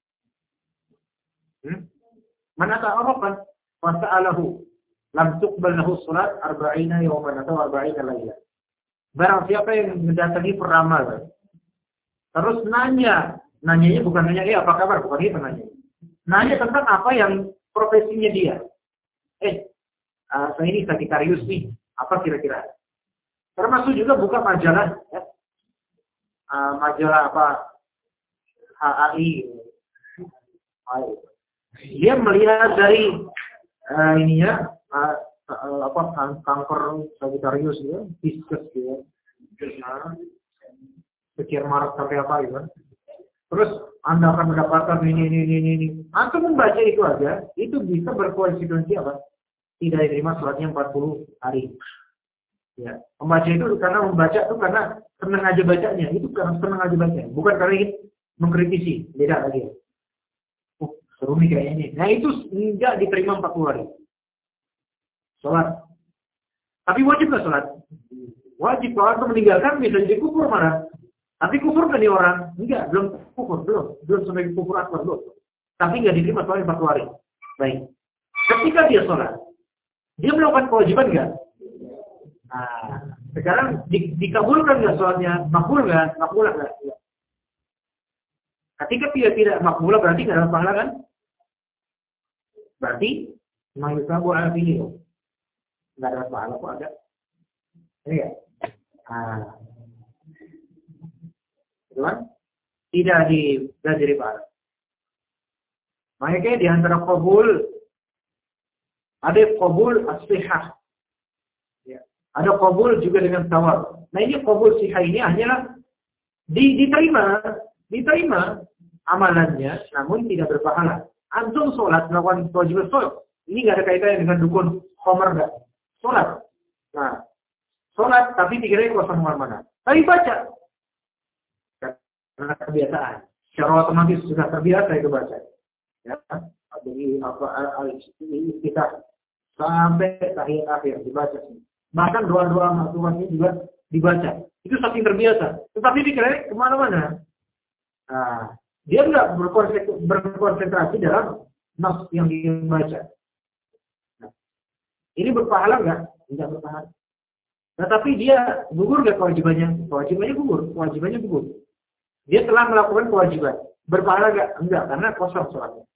Hmm? Man ata arrafan, fasa'alahu. Lam tuqbal lahu salat arba'ina yawman atau arba'ina layla. Barang siapa yang mendatangi peramal, terus nanya, nanyanya bukan nanya, eh apa kabar, bukan itu nanya. Nanya tentang apa yang profesinya dia. Eh, uh, saya ini Sagittarius nih, apa kira-kira? Termasuk juga buka majalah, ya. Uh, majalah apa? H A I. Dia melihat dari uh, ininya. Uh, uh, apa kan kanker Sagittarius ya, Pisces ya, sekian Maret sampai apa gitu. Terus Anda akan mendapatkan ini ini ini ini. Antum membaca itu aja, itu bisa berkonsekuensi apa? Tidak diterima sholatnya empat puluh hari. Ya, membaca itu karena membaca itu karena senang aja bacanya, itu karena senang aja bacanya, bukan karena ingin mengkritisi, beda lagi. Oh, seru nih kayaknya ini. Nah itu enggak diterima empat puluh hari. Sholat. Tapi wajib nggak sholat? Wajib. Kalau antum meninggalkan bisa jadi kufur mana? Tapi kufur kan nih orang? Enggak, belum kufur, belum. Belum sampai kufur akbar, belum. Tapi nggak diterima soalnya empat hari. Baik. Ketika dia sholat, dia melakukan kewajiban nggak? Nah, sekarang di, dikabulkan nggak sholatnya? Makbul nggak? Makbul nggak? Ketika dia tidak makbul berarti nggak ada pahala kan? Berarti mayusabu ala fi'li. Nggak ada pahala kok ada. Iya. Ah. Kan? Tidak dipelajari pahala. Makanya di antara qabul ada qabul as-sihah. Ya. Ada qabul juga dengan tawab. Nah ini qabul sihah ini hanyalah di, diterima, diterima amalannya, namun tidak berpahala. Antum sholat melakukan kewajiban sholat. Ini nggak ada kaitannya dengan dukun khomer nggak? Sholat. Nah, sholat tapi dikira kosong mana? Tapi baca. Karena kebiasaan, secara otomatis sudah terbiasa itu baca. Ya, jadi apa kita sampai tahiyat akhir dibaca. Bahkan doa-doa maktuman ini juga dibaca. Itu saking terbiasa. Tetapi dikira kemana-mana. Nah, dia nggak berkonsentrasi dalam nafs yang dibaca. Nah, ini berpahala nggak? Tidak berpahala. Nah, tapi dia gugur nggak kewajibannya? Kewajibannya gugur. Kewajibannya gugur. Dia telah melakukan kewajiban. Berpahala nggak? Enggak, karena kosong sholatnya.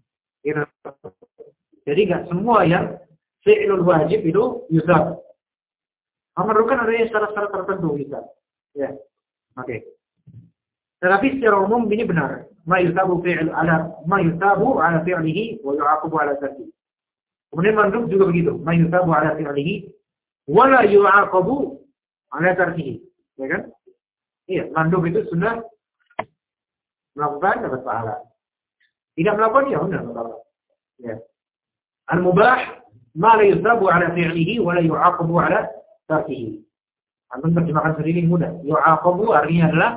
Jadi nggak semua yang fi'lul wajib itu yusab. Memerlukan adanya syarat-syarat tertentu yusab. Ya, oke. Okay. Tetapi secara umum ini benar. Ma yusabu fi'l ala ma yusabu ala fi'lihi wa yu'aqabu ala tarkihi. Kemudian mandub juga begitu. Ma yusabu ala fi'lihi wa la yu'aqabu ala tarkihi. Ya kan? Iya, mandub itu sunnah. Melakukan dapat pahala. Tidak melakukan ya benar pahala. Ya. Al-mubah ma la yusabu ala fi'lihi wa la yu'aqabu ala tarkihi. Antum terjemahkan sendiri mudah. Yu'aqabu artinya adalah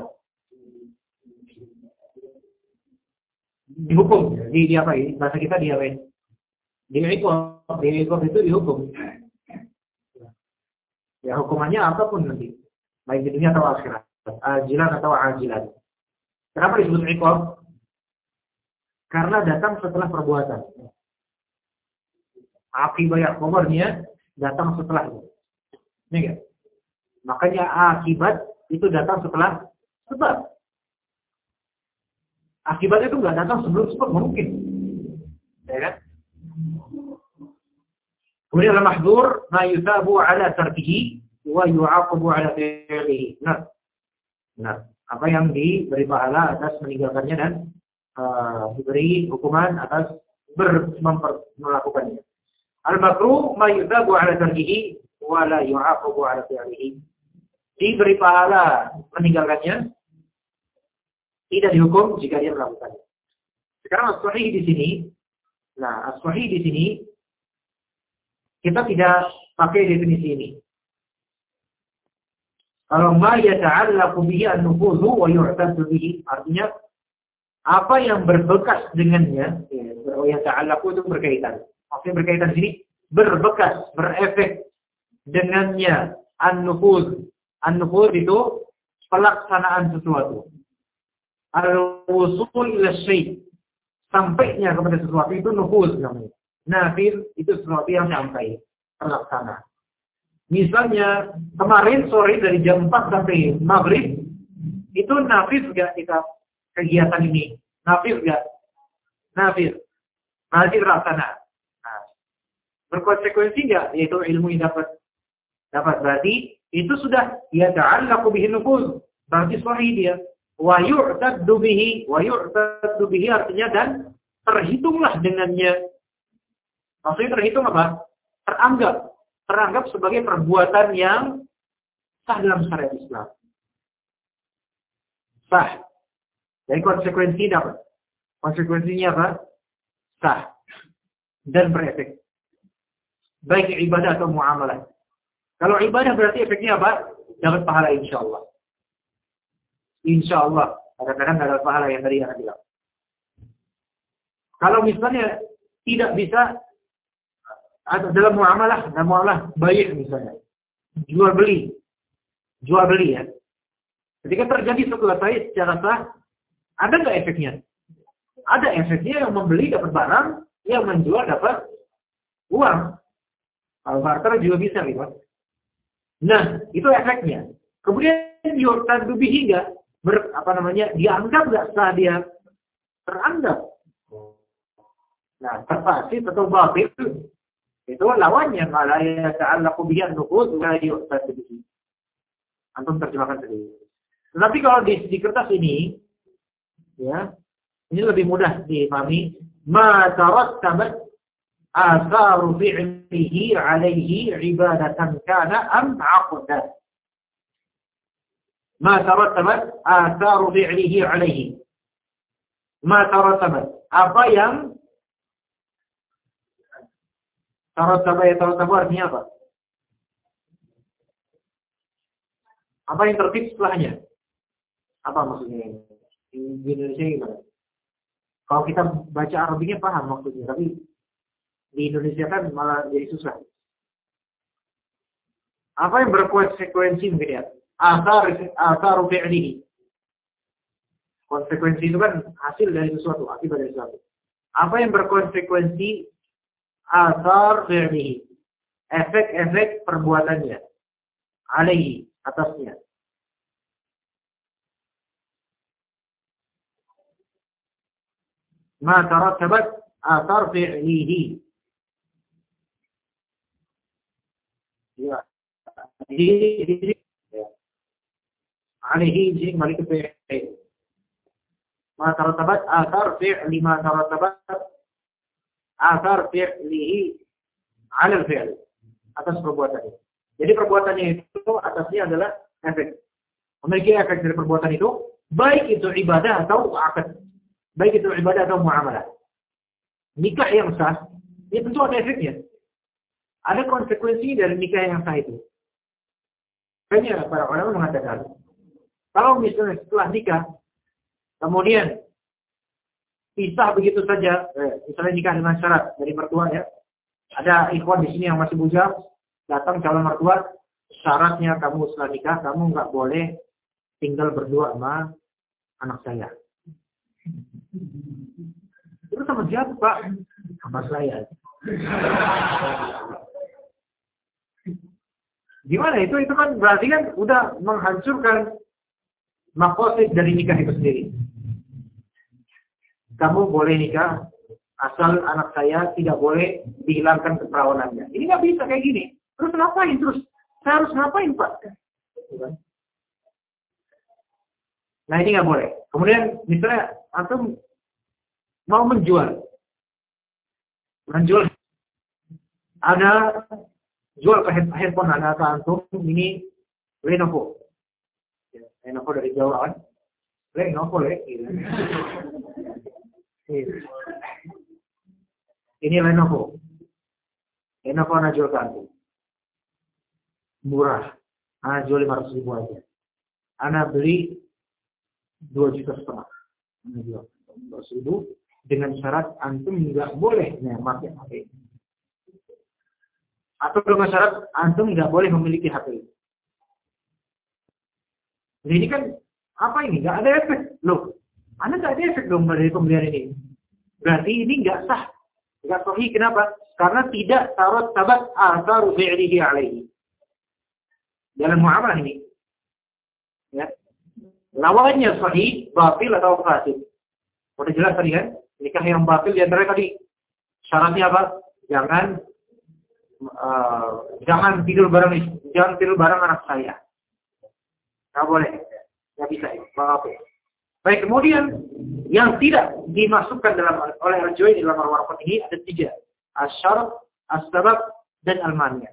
dihukum. Di, di apa ini? Bahasa kita di apa ini? Diiqab. Diiqab itu dihukum. Ya hukumannya apapun nanti. Baik di dunia atau akhirat. Ajilan atau ajilan. Kenapa disebut iqab? Karena datang setelah perbuatan. Akibat khobarnya datang setelah itu. Ini enggak? Makanya akibat itu datang setelah sebab. Akibatnya itu enggak datang sebelum sebab, mungkin. Ya kan? Kemudian al-mahdzur ma yusabu ala tarkihi wa yu'aqabu ala fi'lihi. Benar. Benar. Apa yang diberi pahala atas meninggalkannya dan uh, diberi hukuman atas ber melakukannya. Al-makruh ma yusabu ala tarkihi wa la yu'aqabu ala fi'lihi. Diberi pahala meninggalkannya, tidak dihukum jika dia melakukannya. Sekarang as-sahih di sini, nah as-sahih di sini kita tidak pakai definisi ini. Kalau ma yata'allaqu bihi an-nufuzu wa yu'tadu bihi, artinya apa yang berbekas dengannya, ya ta'allaqu itu berkaitan. Maksudnya berkaitan di sini berbekas, berefek dengannya an-nufuz. An-nufuz itu pelaksanaan sesuatu. Al-wusul ila syai', sampainya kepada sesuatu itu nufuz namanya. Nafir itu sesuatu yang sampai, terlaksana. Misalnya kemarin sore dari jam empat sampai maghrib itu nafis enggak kita kegiatan ini? Nafis enggak? Nafis. Masih terlaksana. Nah, berkonsekuensi enggak? Yaitu ilmu yang dapat dapat berarti itu sudah ya ta'allaqu bihi nufuz. Berarti sahih dia. Wa yu'taddu bihi, wa yu'taddu bihi artinya dan terhitunglah dengannya. Maksudnya terhitung apa? Teranggap teranggap sebagai perbuatan yang sah dalam syariat Islam. Sah. Jadi konsekuensi dapat. Konsekuensinya apa? Sah. Dan berefek. Baik ibadah atau muamalah. Kalau ibadah berarti efeknya apa? Dapat pahala insya Allah. Insya Allah. Kadang-kadang tidak dapat pahala yang tadi yang bilang. Kalau misalnya tidak bisa atau dalam muamalah, dalam muamalah baik misalnya, jual beli, jual beli ya. Ketika terjadi selesai secara sah, ada nggak efeknya? Ada efeknya, yang membeli dapat barang, yang menjual dapat uang. Kalau barter juga bisa gitu. Nah, itu efeknya. Kemudian yurtadu bihi enggak ber, apa namanya? Dianggap enggak sah dia? Teranggap. Nah, terfasid atau batil itu lawannya, malah ya ta'allaqu bihi an-nuqud wa yurtadu bihi. Antum terjemahkan sendiri. Tetapi kalau di, di kertas ini ya, ini lebih mudah dipahami. Ma tarattabat atharu fi'lihi 'alaihi 'ibadatan kana am 'aqdan. Ma tarattabat atharu fi'lihi 'alaihi. Ma tarattabat, apa yang tarattaba ya tarattaba artinya apa? Apa yang tertib setelahnya? Apa maksudnya? Di Indonesia gimana? Kalau kita baca Arabiknya paham maksudnya, tapi di Indonesia kan malah jadi susah. Apa yang berkonsekuensi mungkin ya? Asar, asar fi'lihi. Konsekuensi itu kan hasil dari sesuatu, akibat dari sesuatu. Apa yang berkonsekuensi asar fi'lihi? Efek-efek perbuatannya. Alaihi, atasnya. Ma tarattabat athar fi'lihi. Ya. Jadi ya. Alaihi jadi kembali ke fi'il. Ma tarattabat athar fi'li ma tarattabat athar fi'lihi 'ala al-fi'l. Atas perbuatannya. Jadi perbuatannya itu atasnya adalah efek. Memiliki efek dari perbuatan itu, baik itu ibadah atau akad. Baik itu ibadah atau muamalah. Nikah yang sah, ya tentu ada efeknya. Ada konsekuensi dari nikah yang sah itu. Makanya para ulama mengatakan, kalau misalnya setelah nikah, kemudian pisah begitu saja, eh, misalnya nikah dengan syarat dari mertua ya, ada ikhwan di sini yang masih bujang, datang calon mertua, syaratnya kamu setelah nikah, kamu nggak boleh tinggal berdua sama anak saya. Itu sama siapa, Pak? Sama saya. Gimana itu? Itu kan berarti kan udah menghancurkan maqasid dari nikah itu sendiri. Kamu boleh nikah asal anak saya tidak boleh dihilangkan keperawanannya. Ini nggak bisa kayak gini. Terus ngapain? Terus saya harus ngapain, Pak? Nah ini nggak boleh. Kemudian misalnya antum mau menjual, menjual ada jual ke handphone anak antum ini Lenovo, Lenovo dari Jawa kan, Lenovo ya, ini Lenovo, Lenovo anak jual ke antum, murah, anak jual lima ratus ribu aja, anak beli dua juta setengah, anak jual dua ratus ribu. Dengan syarat antum nggak boleh pakai H P. Atau dengan syarat antum nggak boleh memiliki H P. Jadi ini kan apa ini? Nggak ada efek. Loh, Anda nggak ada efek dong dari pembelian ini. Berarti ini nggak sah. Nggak sahih. Kenapa? Karena tidak tarot tabat atharu fi'lihi alaihi. Dalam muamalah ini. Ya. Lawannya sahih, batil atau fasid. Udah jelas tadi kan? Nikah yang batil di antara tadi syaratnya apa? Jangan uh, jangan tidur bareng jangan tidur bareng anak saya. Nggak boleh, nggak bisa. Batil. Baik, kemudian yang tidak dimasukkan dalam oleh al-Juwayni dalam warqat ini ada tiga: asy-syarat, as-sabab, dan al-mani'.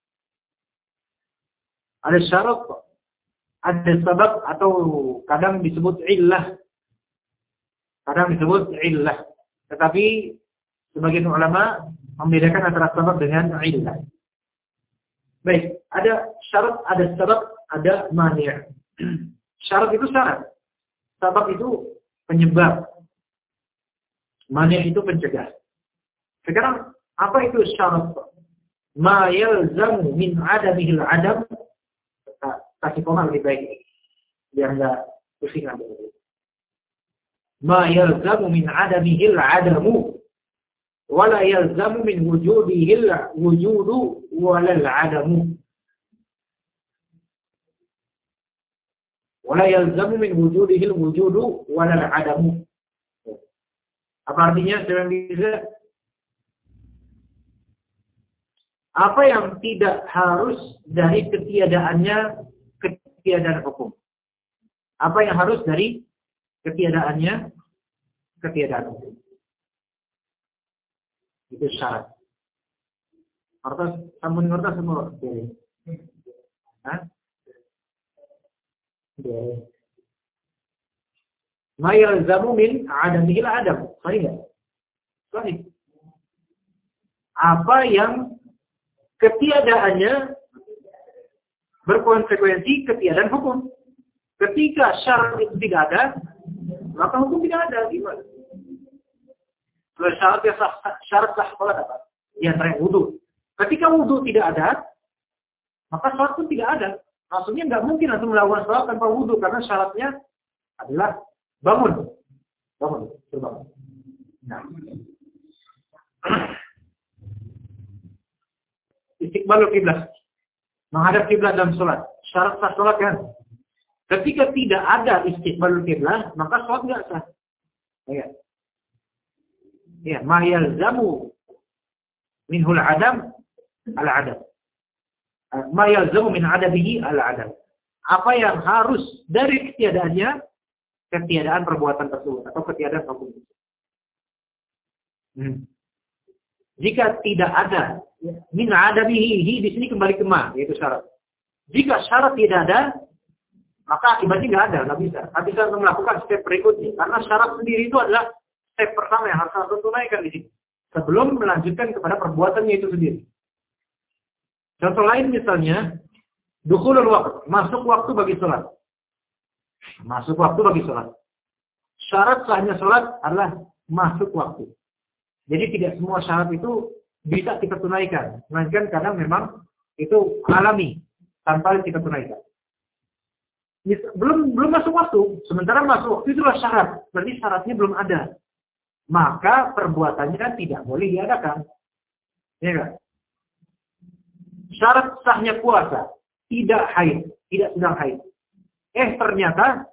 Ada syarat, ada sabab atau kadang disebut illah. Kadang disebut illah. Tetapi sebagian ulama membedakan antara sabab dengan illah. Baik, ada syarat, ada sabab, ada mani'. Syarat itu syarat. Sabab itu penyebab. Mani' itu pencegah. Sekarang, apa itu syarat? Ma yalzamu min adamihil adam kasih koma lebih baik biar nggak pusing nanti. Ma yalzamu min adamihil adamu wala yalzamu min wujudihil wujudu walal adamu. Wala yalzamu min wujudihil wujudu walal adamu. Apa artinya? Saya bisa. Apa yang tidak harus dari ketiadaannya ketiadaan hukum? Apa yang harus dari ketiadaannya ketiadaan hukum? Itu syarat. Artas, sampun ngertas semua. Hah? Ma yalzamu min adamihil adam. Sahih enggak? Sahih. Apa yang ketiadaannya berkonsekuensi ketiadaan hukum. Ketika syarat itu tidak ada, maka hukum tidak ada. Gimana? Kalau syarat yang sah, syarat sah salat apa? Di antara wudu. Ketika wudu tidak ada, maka salat pun tidak ada. Maksudnya nggak mungkin langsung melakukan salat tanpa wudu karena syaratnya adalah bangun, bangun, berbangun. Nah, istiqbalul kiblat, menghadap kiblat dalam salat. Syarat sah salat kan? Ketika tidak ada istiqbalul kiblat, maka salat nggak sah. Ya. Ya, ma yalzamu minhul adam al-adam. Ma yalzamu min adabihi al-adam. Apa yang harus dari ketiadaannya ketiadaan perbuatan tersebut atau ketiadaan hukum. Hmm. Jika tidak ada min adabihi, di sini kembali ke ma, yaitu syarat. Jika syarat tidak ada, maka akibatnya nggak ada, nggak bisa. Nggak bisa melakukan step berikutnya karena syarat sendiri itu adalah step pertama yang harus langsung tunaikan di sini. Sebelum melanjutkan kepada perbuatannya itu sendiri. Contoh lain misalnya, dukhulul waqt, masuk waktu bagi sholat. Masuk waktu bagi sholat. Syarat sahnya sholat adalah masuk waktu. Jadi tidak semua syarat itu bisa kita tunaikan. Melainkan karena memang itu alami, tanpa kita tunaikan. Belum belum masuk waktu, sementara masuk waktu itulah syarat. Berarti syaratnya belum ada. Maka perbuatannya tidak boleh diadakan. Ya kan? Syarat sahnya puasa tidak haid, tidak sedang haid. Eh ternyata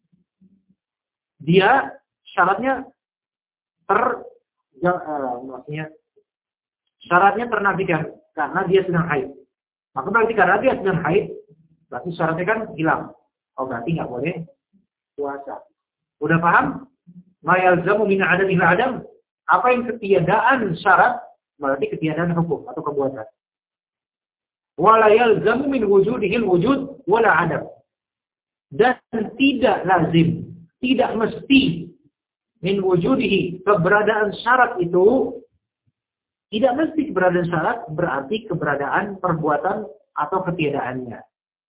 dia syaratnya ter ya, uh, maksudnya syaratnya ternafikan karena dia sedang haid. Maka berarti karena dia sedang haid, berarti syaratnya kan hilang. Oh berarti nggak boleh puasa. Udah paham? Ma yalzamu min adamil adam. Apa yang ketiadaan syarat berarti ketiadaan hukum atau perbuatan. Wala yalzamu min wujudihil wujud wala adam. Dan tidak lazim, tidak mesti min wujudihi, keberadaan syarat itu tidak mesti keberadaan syarat berarti keberadaan perbuatan atau ketiadaannya.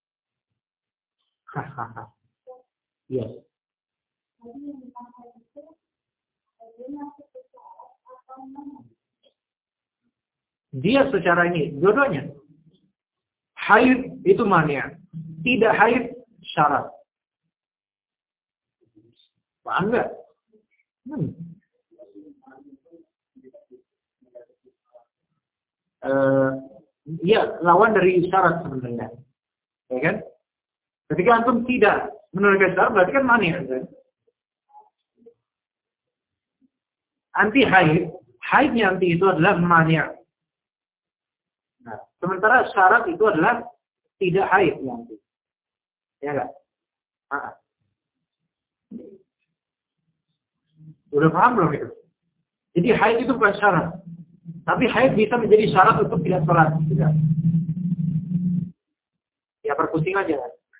Hahaha. Yes. Dia secara ini, dua-duanya. Haid itu mania. Tidak haid, syarat. Paham nggak? Hmm. Uh, ya, lawan dari syarat sebenarnya. Ya kan? Ketika antum tidak menunaikan syarat, berarti kan mania. Kan? Anti haid, haidnya anti itu adalah mania. Nah, sementara syarat itu adalah tidak haid nanti. Ya enggak? Ah. Udah paham belum itu? Jadi haid itu bukan syarat. Tapi haid bisa menjadi syarat untuk tidak sholat. Tidak. Ya berpusing aja.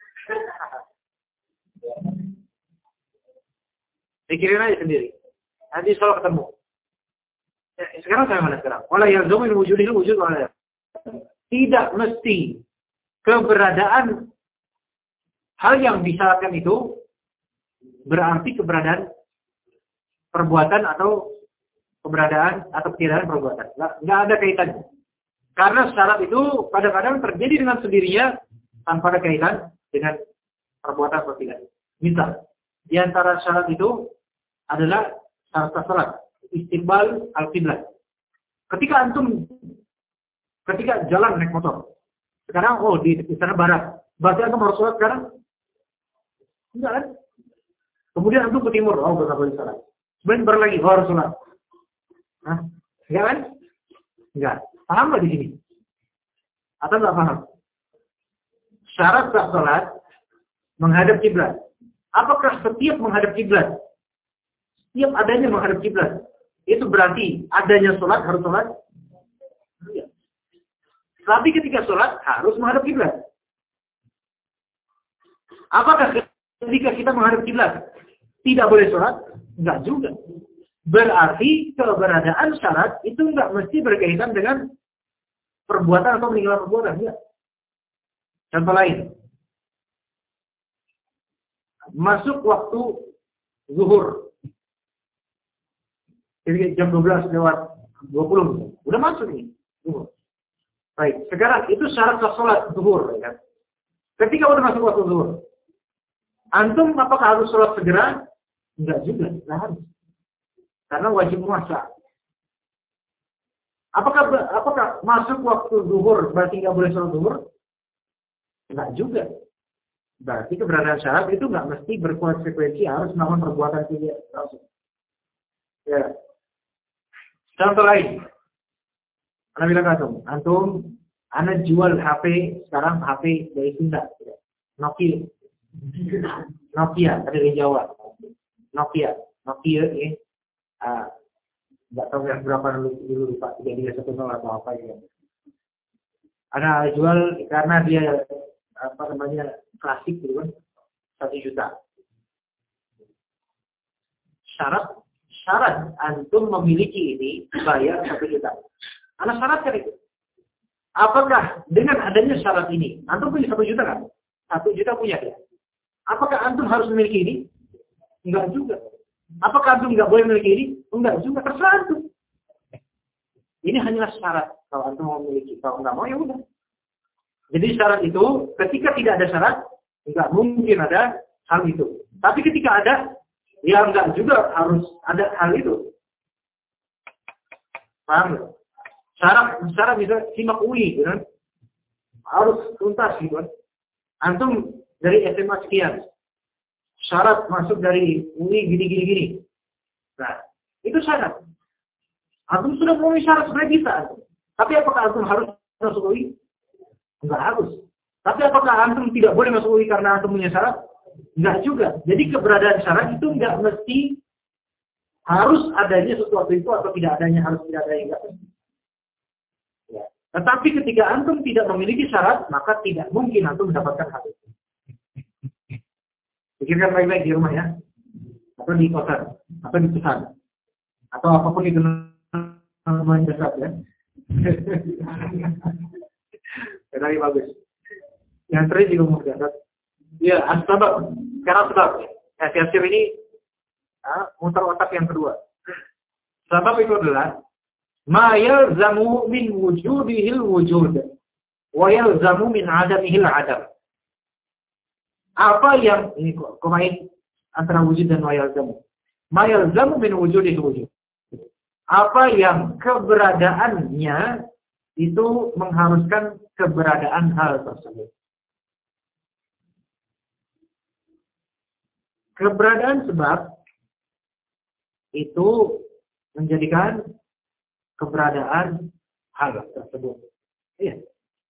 Pikirin aja sendiri. Nanti selalu ketemu. Ya, sekarang saya mana sekarang? Wala yalzamu min wujudil wujud wala. Tidak mesti keberadaan hal yang disyaratkan itu berarti keberadaan perbuatan atau keberadaan atau ketiadaan perbuatan. Nggak, nggak ada kaitannya. Karena syarat itu kadang-kadang terjadi dengan sendirinya tanpa ada kaitan dengan perbuatan atau tidak. Misal, di antara syarat itu adalah syarat salat, istiqbal al-qiblat. Ketika antum ketika jalan naik motor, sekarang oh di, di sana barat, berarti antum harus sholat sekarang? Enggak kan? Kemudian antum ke timur, oh enggak boleh sholat. Kemudian baru lagi, oh harus sholat. Hah? Enggak kan? Enggak. Paham nggak di sini? Atau enggak paham? Syarat sah sholat menghadap kiblat. Apakah setiap menghadap kiblat? Setiap adanya menghadap kiblat. Itu berarti adanya sholat harus sholat? Iya. Tapi ketika sholat harus menghadap kiblat. Apakah ketika kita menghadap kiblat tidak boleh sholat? Enggak juga. Berarti keberadaan syarat itu enggak mesti berkaitan dengan perbuatan atau meninggalkan perbuatan. Ya. Contoh lain. Masuk waktu zuhur. Jadi jam dua belas lewat dua puluh. Udah masuk nih. Zuhur. Baik. Sekarang itu syarat sholat zuhur. Ya. Ketika udah masuk waktu zuhur. Antum apakah harus sholat segera? Enggak juga. Enggak harus. Karena wajib puasa. Apakah apakah masuk waktu zuhur berarti nggak boleh sholat zuhur? Enggak juga. Berarti keberadaan syarat itu nggak mesti berkonsekuensi harus melakukan perbuatan tidak langsung. Ya. Contoh lain. Anda bilang antum, antum, Anda jual H P sekarang H P dari Sunda, Nokia, Nokia dari Jawa, Nokia, Nokia ini. Ah, nggak tahu yang berapa dulu, dulu lupa tiga tiga satu nol atau apa ya. Ada jual karena dia apa namanya klasik gitu kan satu juta. Syarat syarat antum memiliki ini bayar satu juta. Ada syarat kan itu. Apakah dengan adanya syarat ini antum punya satu juta kan? Satu juta punya dia. Apakah antum harus memiliki ini? Enggak juga. Apakah antum nggak boleh memiliki ini? Enggak juga, terserah antum. Ini hanyalah syarat. Kalau antum mau memiliki, kalau nggak mau ya udah. Jadi syarat itu, ketika tidak ada syarat, nggak mungkin ada hal itu. Tapi ketika ada, ya nggak juga harus ada hal itu. Paham? Syarat, syarat bisa simak U I, gitu kan? Harus tuntas gitu kan? Antum dari S M A sekian. Syarat masuk dari U I gini-gini-gini. Nah, itu syarat. Antum sudah memenuhi syarat sebenarnya bisa. Tapi apakah antum harus masuk U I? Enggak harus. Tapi apakah antum tidak boleh masuk U I karena antum punya syarat? Enggak juga. Jadi keberadaan syarat itu enggak mesti harus adanya sesuatu itu atau tidak adanya harus tidak adanya enggak mesti. Ya. Tetapi ketika antum tidak memiliki syarat, maka tidak mungkin antum mendapatkan hal itu. Pikirkan baik-baik di rumah ya, atau di kosan, atau di pesan, atau apapun itu namanya jasad ya. Dari bagus. Yang terakhir juga mau jasad. Ya, asbab. Sekarang sebab. Ya, tafsir ini ah, muter otak yang kedua. Sebab itu adalah ma yalzamu min wujudihil wujud wa yalzamu min adamihil adam. Apa yang ini kok kemain antara wujud dan mayalzamu. Mayalzamu min wujudih wujud. Apa yang keberadaannya itu mengharuskan keberadaan hal tersebut. Keberadaan sebab itu menjadikan keberadaan hal tersebut. Iya.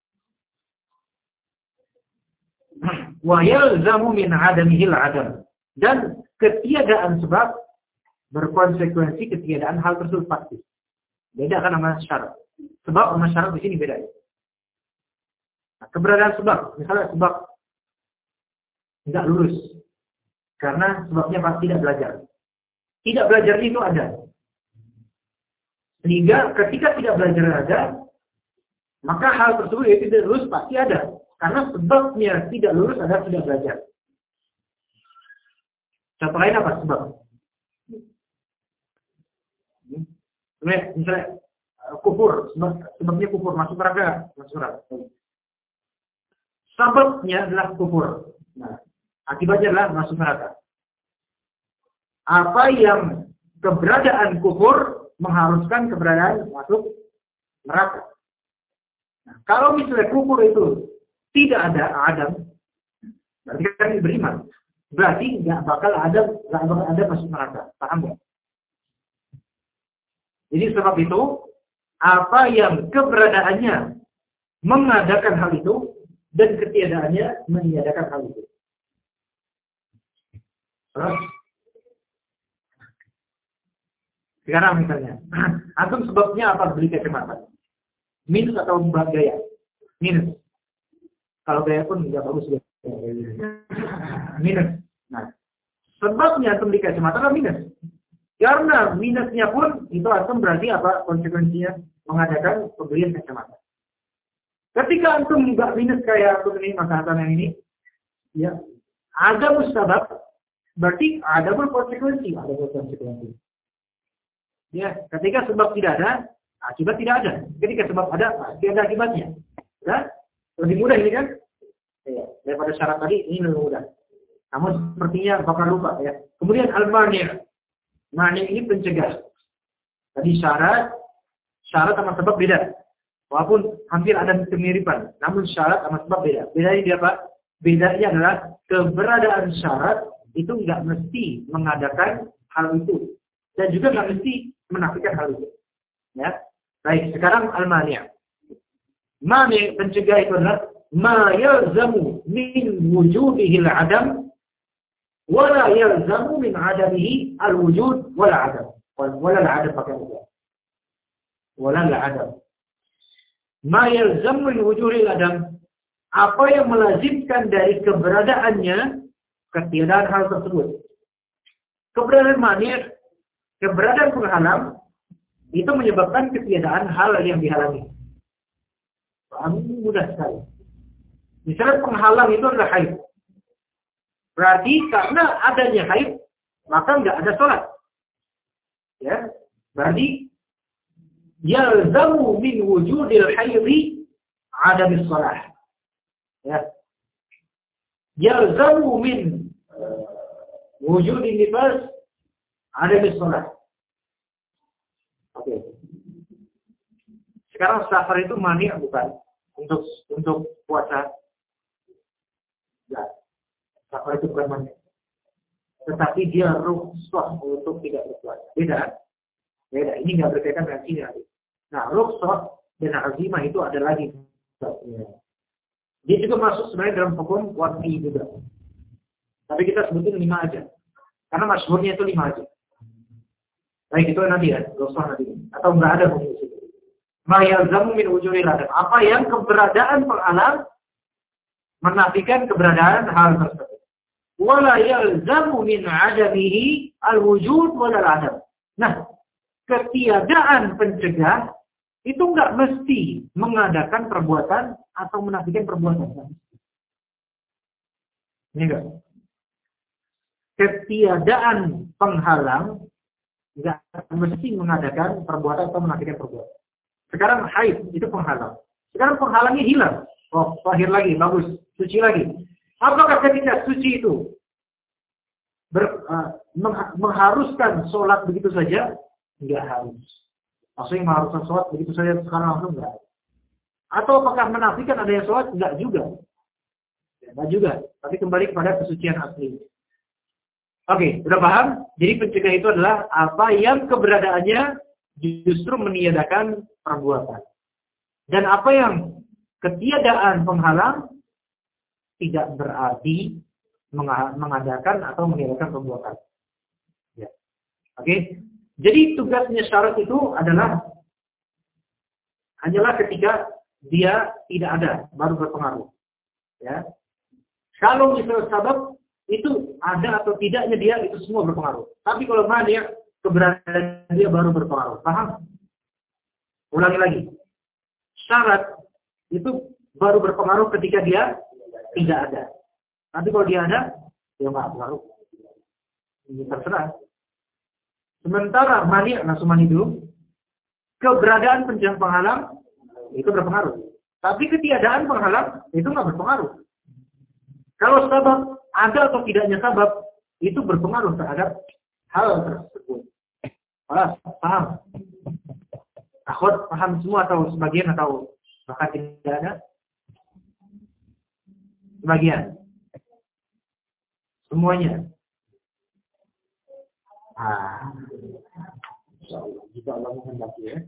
Wa yalzamu min adamihil adam. Dan ketiadaan sebab berkonsekuensi ketiadaan hal tersebut pasti. Beda kan sama syarat. Sebab sama syarat di sini beda. Nah, keberadaan sebab, misalnya sebab tidak lulus karena sebabnya pasti tidak belajar. Tidak belajarnya itu ada. Sehingga ketika tidak belajar ada, maka hal tersebut yaitu tidak lulus pasti ada. Karena sebabnya tidak lulus adalah tidak belajar. Contoh lain apa sebab? Misalnya kufur, sebab, sebabnya kufur masuk neraka, masuk neraka. Sebabnya adalah kufur. Nah, akibatnya adalah masuk neraka. Apa yang keberadaan kufur mengharuskan keberadaan masuk neraka. Nah, kalau misalnya kufur itu tidak ada Adam, berarti kan beriman. Berarti nggak bakal ada nggak bakal ada masuk neraka. Paham nggak? Jadi sebab itu apa yang keberadaannya mengadakan hal itu dan ketiadaannya meniadakan hal itu. Terus, sekarang misalnya, antum sebabnya apa beli kacamata? Minus atau buat gaya? Minus. Kalau gaya pun nggak bagus ya. Minus. Nah, sebabnya antum beli kacamata adalah minus. Karena minusnya pun itu antum berarti apa konsekuensinya mengadakan pembelian kacamata. Ketika antum nggak minus kayak antum ini makanan yang ini, ya ada musabab, berarti ada pun konsekuensi, ada pun konsekuensi. Ya, ketika sebab tidak ada, akibat tidak ada. Ketika sebab ada, pasti ada akibatnya. Ya, lebih mudah ini kan? Ya, daripada syarat tadi ini lebih mudah. Namun sepertinya bakal lupa ya. Kemudian al-mani'. Mani ini pencegah. Tadi syarat, syarat sama sebab beda. Walaupun hampir ada kemiripan, namun syarat sama sebab beda. Bedanya dia apa? Bedanya adalah keberadaan syarat itu nggak mesti mengadakan hal itu dan juga nggak mesti menafikan hal itu. Ya, baik. Sekarang al-mani'. Mani pencegah itu adalah ma yalzamu min wujudihil adam wala yalzamu min adamihi al-wujud wala adam. Wala al-adam pakai wujud. Wala al-adam. Ma yalzamu min wujudihil adam. Apa yang melazimkan dari keberadaannya ketiadaan hal tersebut. Keberadaan mani', keberadaan penghalang itu menyebabkan ketiadaan hal yang dihalangi. Paham? Mudah sekali. Misalnya penghalang itu adalah haid. Berarti karena adanya haid, maka nggak ada sholat. Ya, berarti yalzamu min wujudil haidhi adamis sholat. Ya, yalzamu min uh, wujudin nifas adamis sholat. Oke. Sekarang safar itu mani bukan untuk untuk puasa. Ya. Safar itu bukan mani. Tetapi dia rukhsah untuk tidak berpuasa. Beda. Beda. Ini nggak berkaitan dengan sini. Nah, rukhsah dan azimah itu ada lagi. Dia juga masuk sebenarnya dalam hukum wajib juga. Tapi kita sebutin lima aja. Karena masyhurnya itu lima aja. Baik, itu nanti ya, rukhsah nanti. Atau nggak ada hukum itu. Ma yalzamu min wujudil adam. Apa yang keberadaan penghalang menafikan keberadaan hal tersebut. Wala yalzamu min adamihi al-wujud wala al-adam. Nah, ketiadaan pencegah itu enggak mesti mengadakan perbuatan atau menafikan perbuatan. Ini enggak. Ketiadaan penghalang enggak mesti mengadakan perbuatan atau menafikan perbuatan. Sekarang haid itu penghalang. Sekarang penghalangnya hilang. Oh, lahir lagi, bagus, suci lagi. Apakah ketika suci itu ber, uh, mengharuskan sholat begitu saja? Enggak harus. Maksudnya mengharuskan sholat begitu saja sekarang langsung enggak. Atau apakah menafikan adanya sholat? Enggak juga. Enggak juga. Tapi kembali kepada kesucian asli. Oke, udah paham? Jadi pencegah itu adalah apa yang keberadaannya justru meniadakan perbuatan. Dan apa yang ketiadaan penghalang tidak berarti mengadakan atau meniadakan perbuatan. Ya. Oke. Jadi tugasnya syarat itu adalah hanyalah ketika dia tidak ada baru berpengaruh. Ya. Kalau misalnya sabab itu ada atau tidaknya dia itu semua berpengaruh. Tapi kalau mani keberadaan dia baru berpengaruh. Paham? Ulangi lagi. Syarat itu baru berpengaruh ketika dia tidak ada. Tapi kalau dia ada, dia nggak berpengaruh. Ini terserah. Sementara mani, langsung mani dulu. Keberadaan pencegah penghalang itu berpengaruh. Tapi ketiadaan penghalang itu nggak berpengaruh. Kalau sabab ada atau tidaknya sabab itu berpengaruh terhadap hal tersebut. Ah, paham? Akhwat paham semua atau sebagian atau bahkan tidak ada? Sebagian. Semuanya. Ah. Insyaallah, jika Allah menghendaki ya.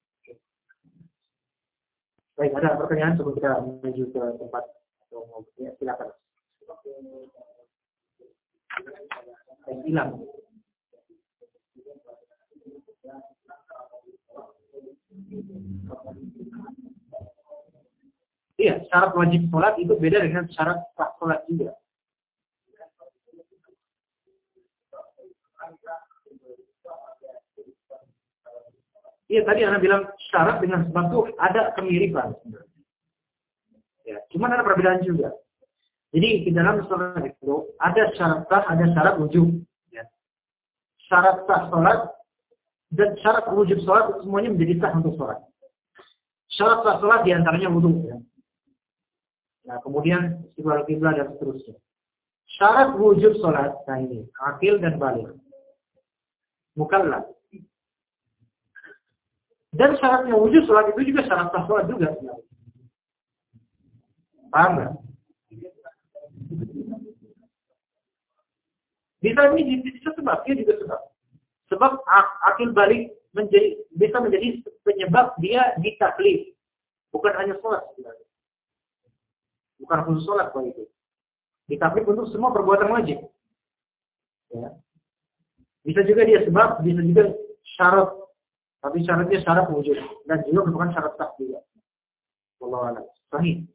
Baik, ada pertanyaan sebelum kita menuju ke tempat atau ya, silakan. Yang hilang. Iya, syarat wajib sholat itu beda dengan syarat sah sholat juga. Iya, tadi Anda bilang syarat dengan sebab itu ada kemiripan. Ya, cuman ada perbedaan juga. Jadi di dalam sholat itu ada syarat sah, ada syarat wujub. Ya. Syarat sah sholat dan syarat wujub sholat semuanya menjadi sah untuk sholat. Syarat sah sholat diantaranya wudhu. Ya. Nah, kemudian istiqbal qiblah dan seterusnya. Syarat wujub sholat, nah ini, akil dan balik. Mukallaf. Dan syaratnya wujud sholat itu juga syarat sah sholat juga. Paham nggak? Bisa ini bisa sebab, dia juga sebab. Sebab akil balik menjadi bisa menjadi penyebab dia ditaklif. Bukan hanya sholat sebenarnya. Bukan khusus sholat kalau itu. Ditaklif untuk semua perbuatan wajib. Ya. Bisa juga dia sebab, bisa juga syarat. Tapi syaratnya syarat wujud dan juga merupakan syarat sah juga. Wallahu a'lam. Sahih.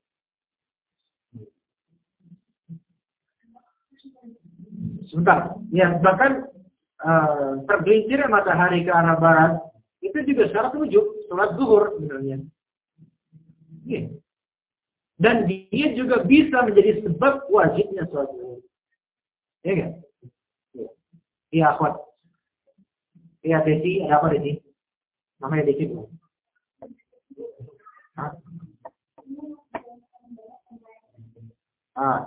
Sebentar. Ya, bahkan uh, tergelincir matahari ke arah barat itu juga syarat wujud, sholat zuhur sebenarnya. Iya. Dan dia juga bisa menjadi sebab wajibnya sholat zuhur. Iya kan? Iya, akhwat. Iya, Desi, ada apa Desi? Namanya Desi belum? Hah? Ah.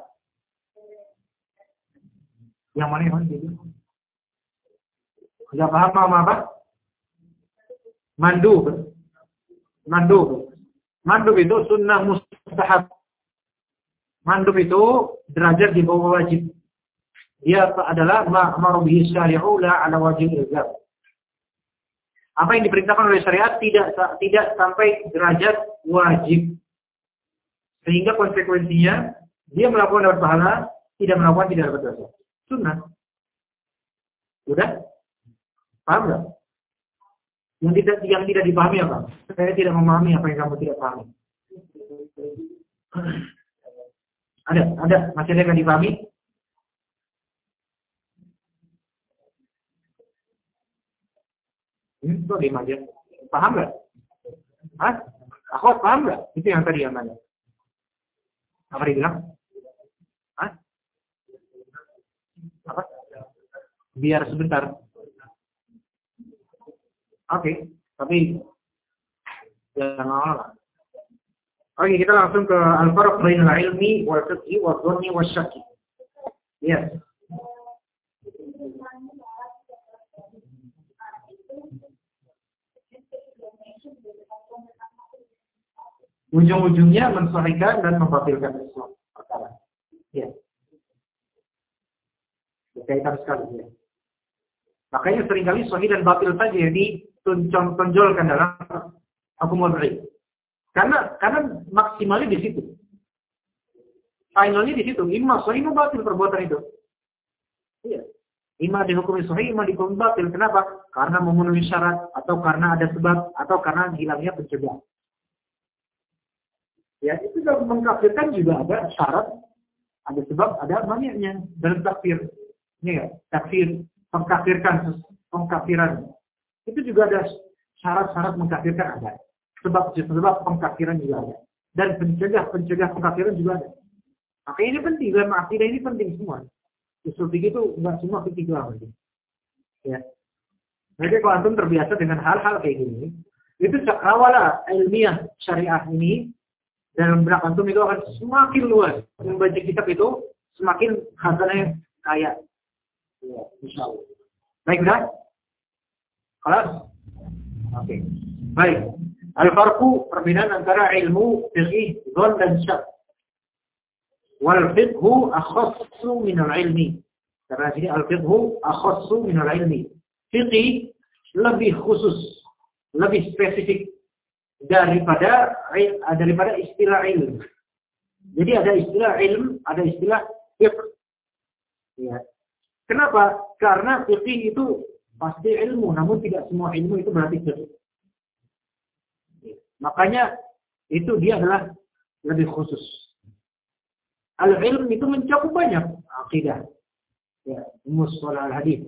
Yang mana yang mana Desi? Enggak paham sama apa? Mandub. Mandub. Mandub itu sunnah mustahab. Mandub itu derajat di bawah wajib. Dia adalah ma'amar bihi syari'u la ala wajib ilzam. Apa yang diperintahkan oleh syariat tidak tidak sampai derajat wajib. Sehingga konsekuensinya dia melakukan dapat pahala, tidak melakukan tidak dapat dosa. Sunnah. Udah? Paham nggak? Yang tidak yang tidak dipahami apa? Saya tidak memahami apa yang kamu tidak pahami. Ada, ada, masih ada yang dipahami? Ini tuh diam aja. Paham nggak? Hah? Aku paham nggak? Itu yang tadi yang nanya. Apa dia bilang? Hah? Apa? Biar sebentar. Oke, okay. Tapi jangan lama. Oke, kita langsung ke al-farq bainal ilmi wal fiqhi wal dhanni wal syakki. Yes. Ujung-ujungnya mensahihkan dan membatalkan sesuatu perkara. Ya. Berkaitan sekali ya. Makanya seringkali sahih dan batil saja yang ditonjolkan dalam hukum al-ilm. Karena karena maksimalnya di situ. Finalnya di situ. Imma sahih imma batil perbuatan itu. Iya. Imma dihukumi sahih, imma dihukumi batil. Kenapa? Karena memenuhi syarat atau karena ada sebab atau karena hilangnya pencegah. Ya, itu dalam mengkafirkan juga ada syarat, ada sebab, ada mani'nya dalam takfir. Ini ya, takfir, mengkafirkan, pengkafiran. Itu juga ada syarat-syarat mengkafirkan ada. Sebab-sebab pengkafiran juga ada. Dan pencegah-pencegah pengkafiran juga ada. Makanya ini penting, dalam akidah ini penting semua. Usul fikih itu enggak semua fikih doang. Ya. Jadi kalau antum terbiasa dengan hal-hal kayak gini, itu cakrawala ilmiah syariah ini dalam benak antum itu akan semakin luas. Membaca kitab itu semakin khazanahnya kaya. Ya, insyaallah. Baik, sudah? Kelas? Oke. Okay. Baik. Al-farqu perbedaan antara ilmu fiqih, dzon dan syak. Wal fiqhu akhassu min al-ilmi. Karena sini al-fiqhu akhassu min al-ilmi. Fiqih lebih khusus, lebih spesifik daripada daripada istilah ilmu. Jadi ada istilah ilmu, ada istilah fiqh. Ya. Kenapa? Karena fiqih itu pasti ilmu, namun tidak semua ilmu itu berarti fiqih. Makanya itu dia adalah lebih khusus. Al-ilm itu mencakup banyak akidah, ya, mustalah al-hadis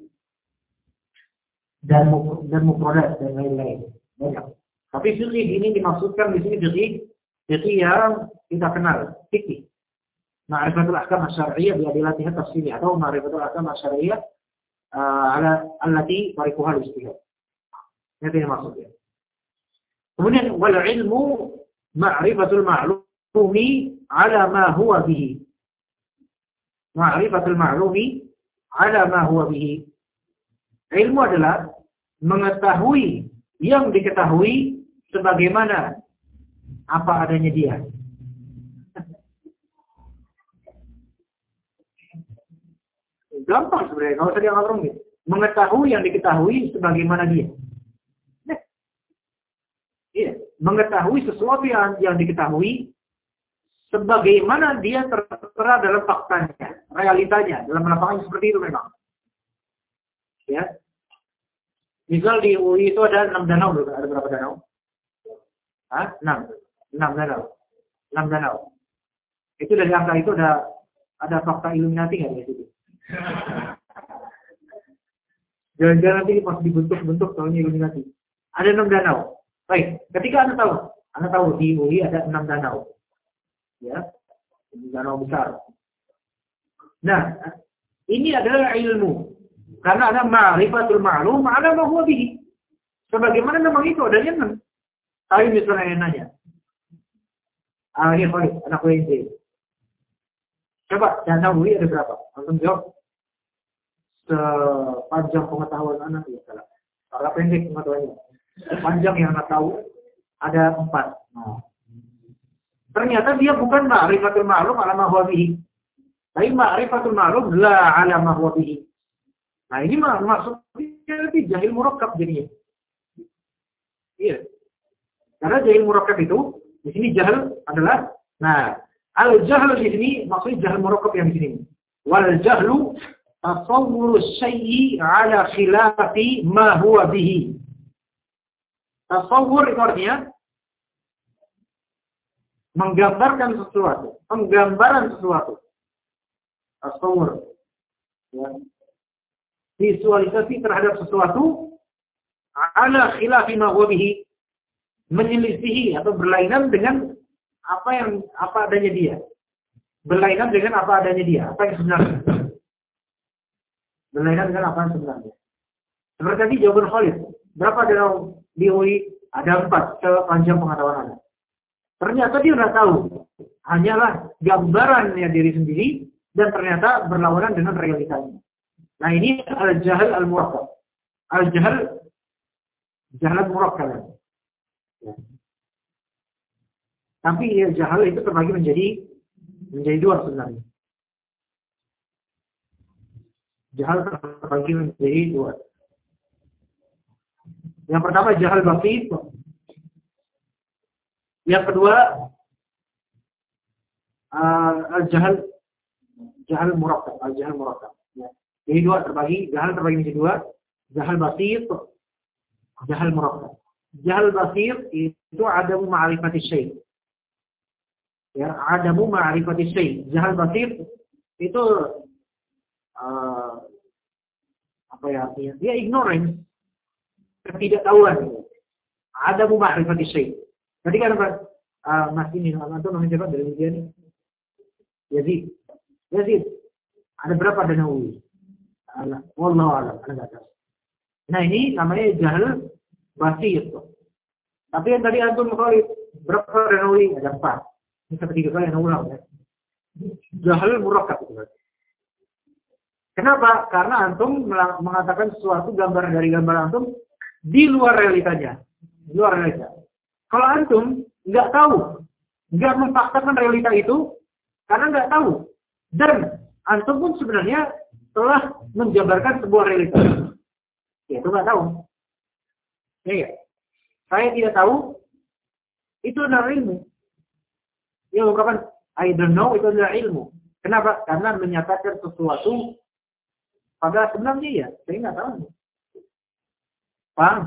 dan dan mufradat dan lain-lain banyak. Tapi fiqih ini dimaksudkan di sini fiqih fiqih yang kita kenal, fikih. Ma'rifatul ahkam asy-syar'iyyah bi adillatiha tafsiliyah atau ma'rifatul ahkam asy-syar'iyyah ala allati tariquha al-ijtihad. Itu yang maksudnya. Kemudian wal ilmu ma'rifatul ma'lumi ala ma huwa bihi. Ma'rifatul ma'lumi ala ma huwa bihi. Ilmu adalah mengetahui yang diketahui sebagaimana apa adanya dia. Gampang sebenarnya, kalau saya ngomong gitu. Mengetahui yang diketahui sebagaimana dia. Nah, iya, mengetahui sesuatu yang yang diketahui sebagaimana dia tertera dalam faktanya, realitanya, dalam lapangan seperti itu memang. Ya. Misal di U I itu ada enam danau, ada berapa danau? Hah? enam. enam danau. enam danau. Itu dari angka itu ada ada fakta Illuminati nggak di situ? Jangan-jangan nanti pas dibentuk-bentuk tahunya Illuminati. Ada enam danau. Baik, ketika Anda tahu, Anda tahu di U I ada enam danau. Ya, danau besar. Nah, ini adalah ilmu. Karena ada ma'rifatul ma'lum, ada ma huwa bihi. Sebagaimana memang itu adanya enam. Tapi misalnya yang nanya. Ah, ini Khalid, anak U I N J. Coba, danau U I ada berapa? Langsung jawab. Sepanjang pengetahuan anak, ya salah. Kalau pendek pengetahuannya. Sepanjang yang anak tahu, ada empat. Nah. Ternyata dia bukan ma'rifatul ma'lum ala ma huwa bihi. Tapi ma'rifatul ma'lum la ala ma huwa bihi. Nah ini mak maksudnya lebih jahil murakkab jadinya. Iya. Karena jahil murakkab itu di sini jahil adalah, nah al-jahl di sini maksudnya jahil murakkab yang di sini. Wal jahlu tasawwuru syai'i ala khilafi ma huwa bihi. Tasawwur itu artinya menggambarkan sesuatu, penggambaran sesuatu. Tasawwur. Ya. Visualisasi terhadap sesuatu ala khilafi ma huwa bihi, menyelisihi atau berlainan dengan apa yang apa adanya dia. Berlainan dengan apa adanya dia, apa yang sebenarnya. Berlainan dengan apa yang sebenarnya. Seperti tadi jawaban Khalid, berapa danau di U I? Ada empat sepanjang pengetahuan Anda. Ternyata dia nggak tahu, hanyalah gambarannya diri sendiri dan ternyata berlawanan dengan realitanya. Nah ini al-jahal al-murakkab. Al-jahal jahal murakkab. Ya. Tapi ya, jahal itu terbagi menjadi menjadi dua sebenarnya. Jahal terbagi menjadi dua. Yang pertama jahal basit. Yang kedua uh, al-jahal jahal murakkab, al-jahal murakkab. Ya. Jadi dua terbagi, jahal terbagi menjadi dua, jahal basit, jahal murakkab. Jahal basit itu adamu ma'rifati syai'. Ya, adamu ma'rifati syai'. Jahal basit itu uh, apa ya artinya? Dia ignorance, ketidaktahuan. Adamu ma'rifati syai'. Tadi kan apa? Uh, Mas ini, antum namanya siapa dari media ini? Yazid. Yazid. Ada berapa danau U I? Wallahu a'lam, ana enggak tahu. Nah, ini namanya jahal basit. Tapi yang tadi antum Khalid, berapa danau U I? Ada empat. Ini ketiga kali yang ulang ya. Jahil murakkab. Kenapa? Karena antum mengatakan sesuatu gambar dari gambar antum di luar realitanya. Di luar realita. Kalau antum nggak tahu, nggak memfaktakan realita itu, karena nggak tahu. Dan antum pun sebenarnya telah menjabarkan sebuah realita. Ya, itu nggak tahu. Ya, saya tidak tahu, itu adalah ilmu. Ya, ungkapan I don't know itu adalah ilmu. Kenapa? Karena menyatakan sesuatu pada sebenarnya ya, saya nggak tahu. Paham?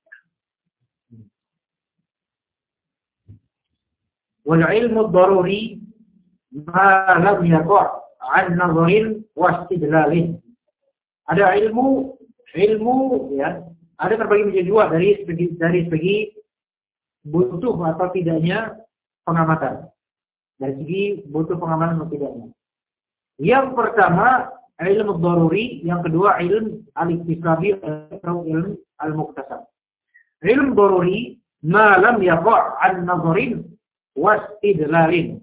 Wal ilmu daruri ma lam yaqa' an nadharin wa istidlalin. Ada ilmu, ilmu ya, ada terbagi menjadi dua dari segi dari segi butuh atau tidaknya pengamatan. Dari segi butuh pengamatan atau tidaknya. Yang pertama ilmu daruri, yang kedua ilmu al-iktisabi atau ilmu al-muktasab. Ilmu daruri ma lam yaqa' an nadharin wastidlalin.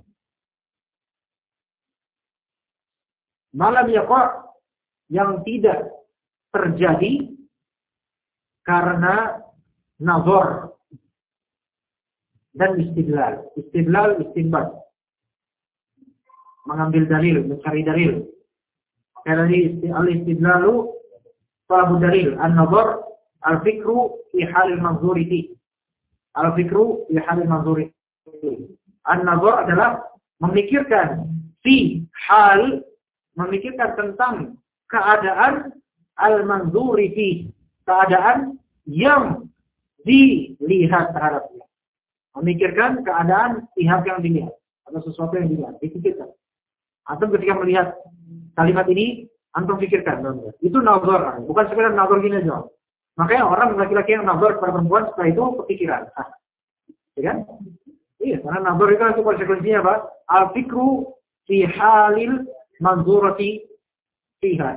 Malam yaqa' yang tidak terjadi karena nazar dan istidlal. Istidlal, istinbat. Mengambil dalil, mencari dalil. Karena al-istidlalu talabud dalil, an-nazar, al-fikru fi halil manzuri fi. Al-fikru fi halil manzuri. An-nazar adalah memikirkan fi hal, memikirkan tentang keadaan al-manzuri fi, keadaan yang dilihat terhadapnya. Memikirkan keadaan pihak yang dilihat atau sesuatu yang dilihat, dipikirkan. Antum ketika melihat kalimat ini, antum pikirkan. Itu nazar, bukan sekedar nazar gini aja. Makanya orang laki-laki yang nazar kepada perempuan setelah itu kepikiran. Ah, ya kan? Iya, karena nazar itu kan konsekuensinya apa? Al-fikru fi halil manzurati fiha.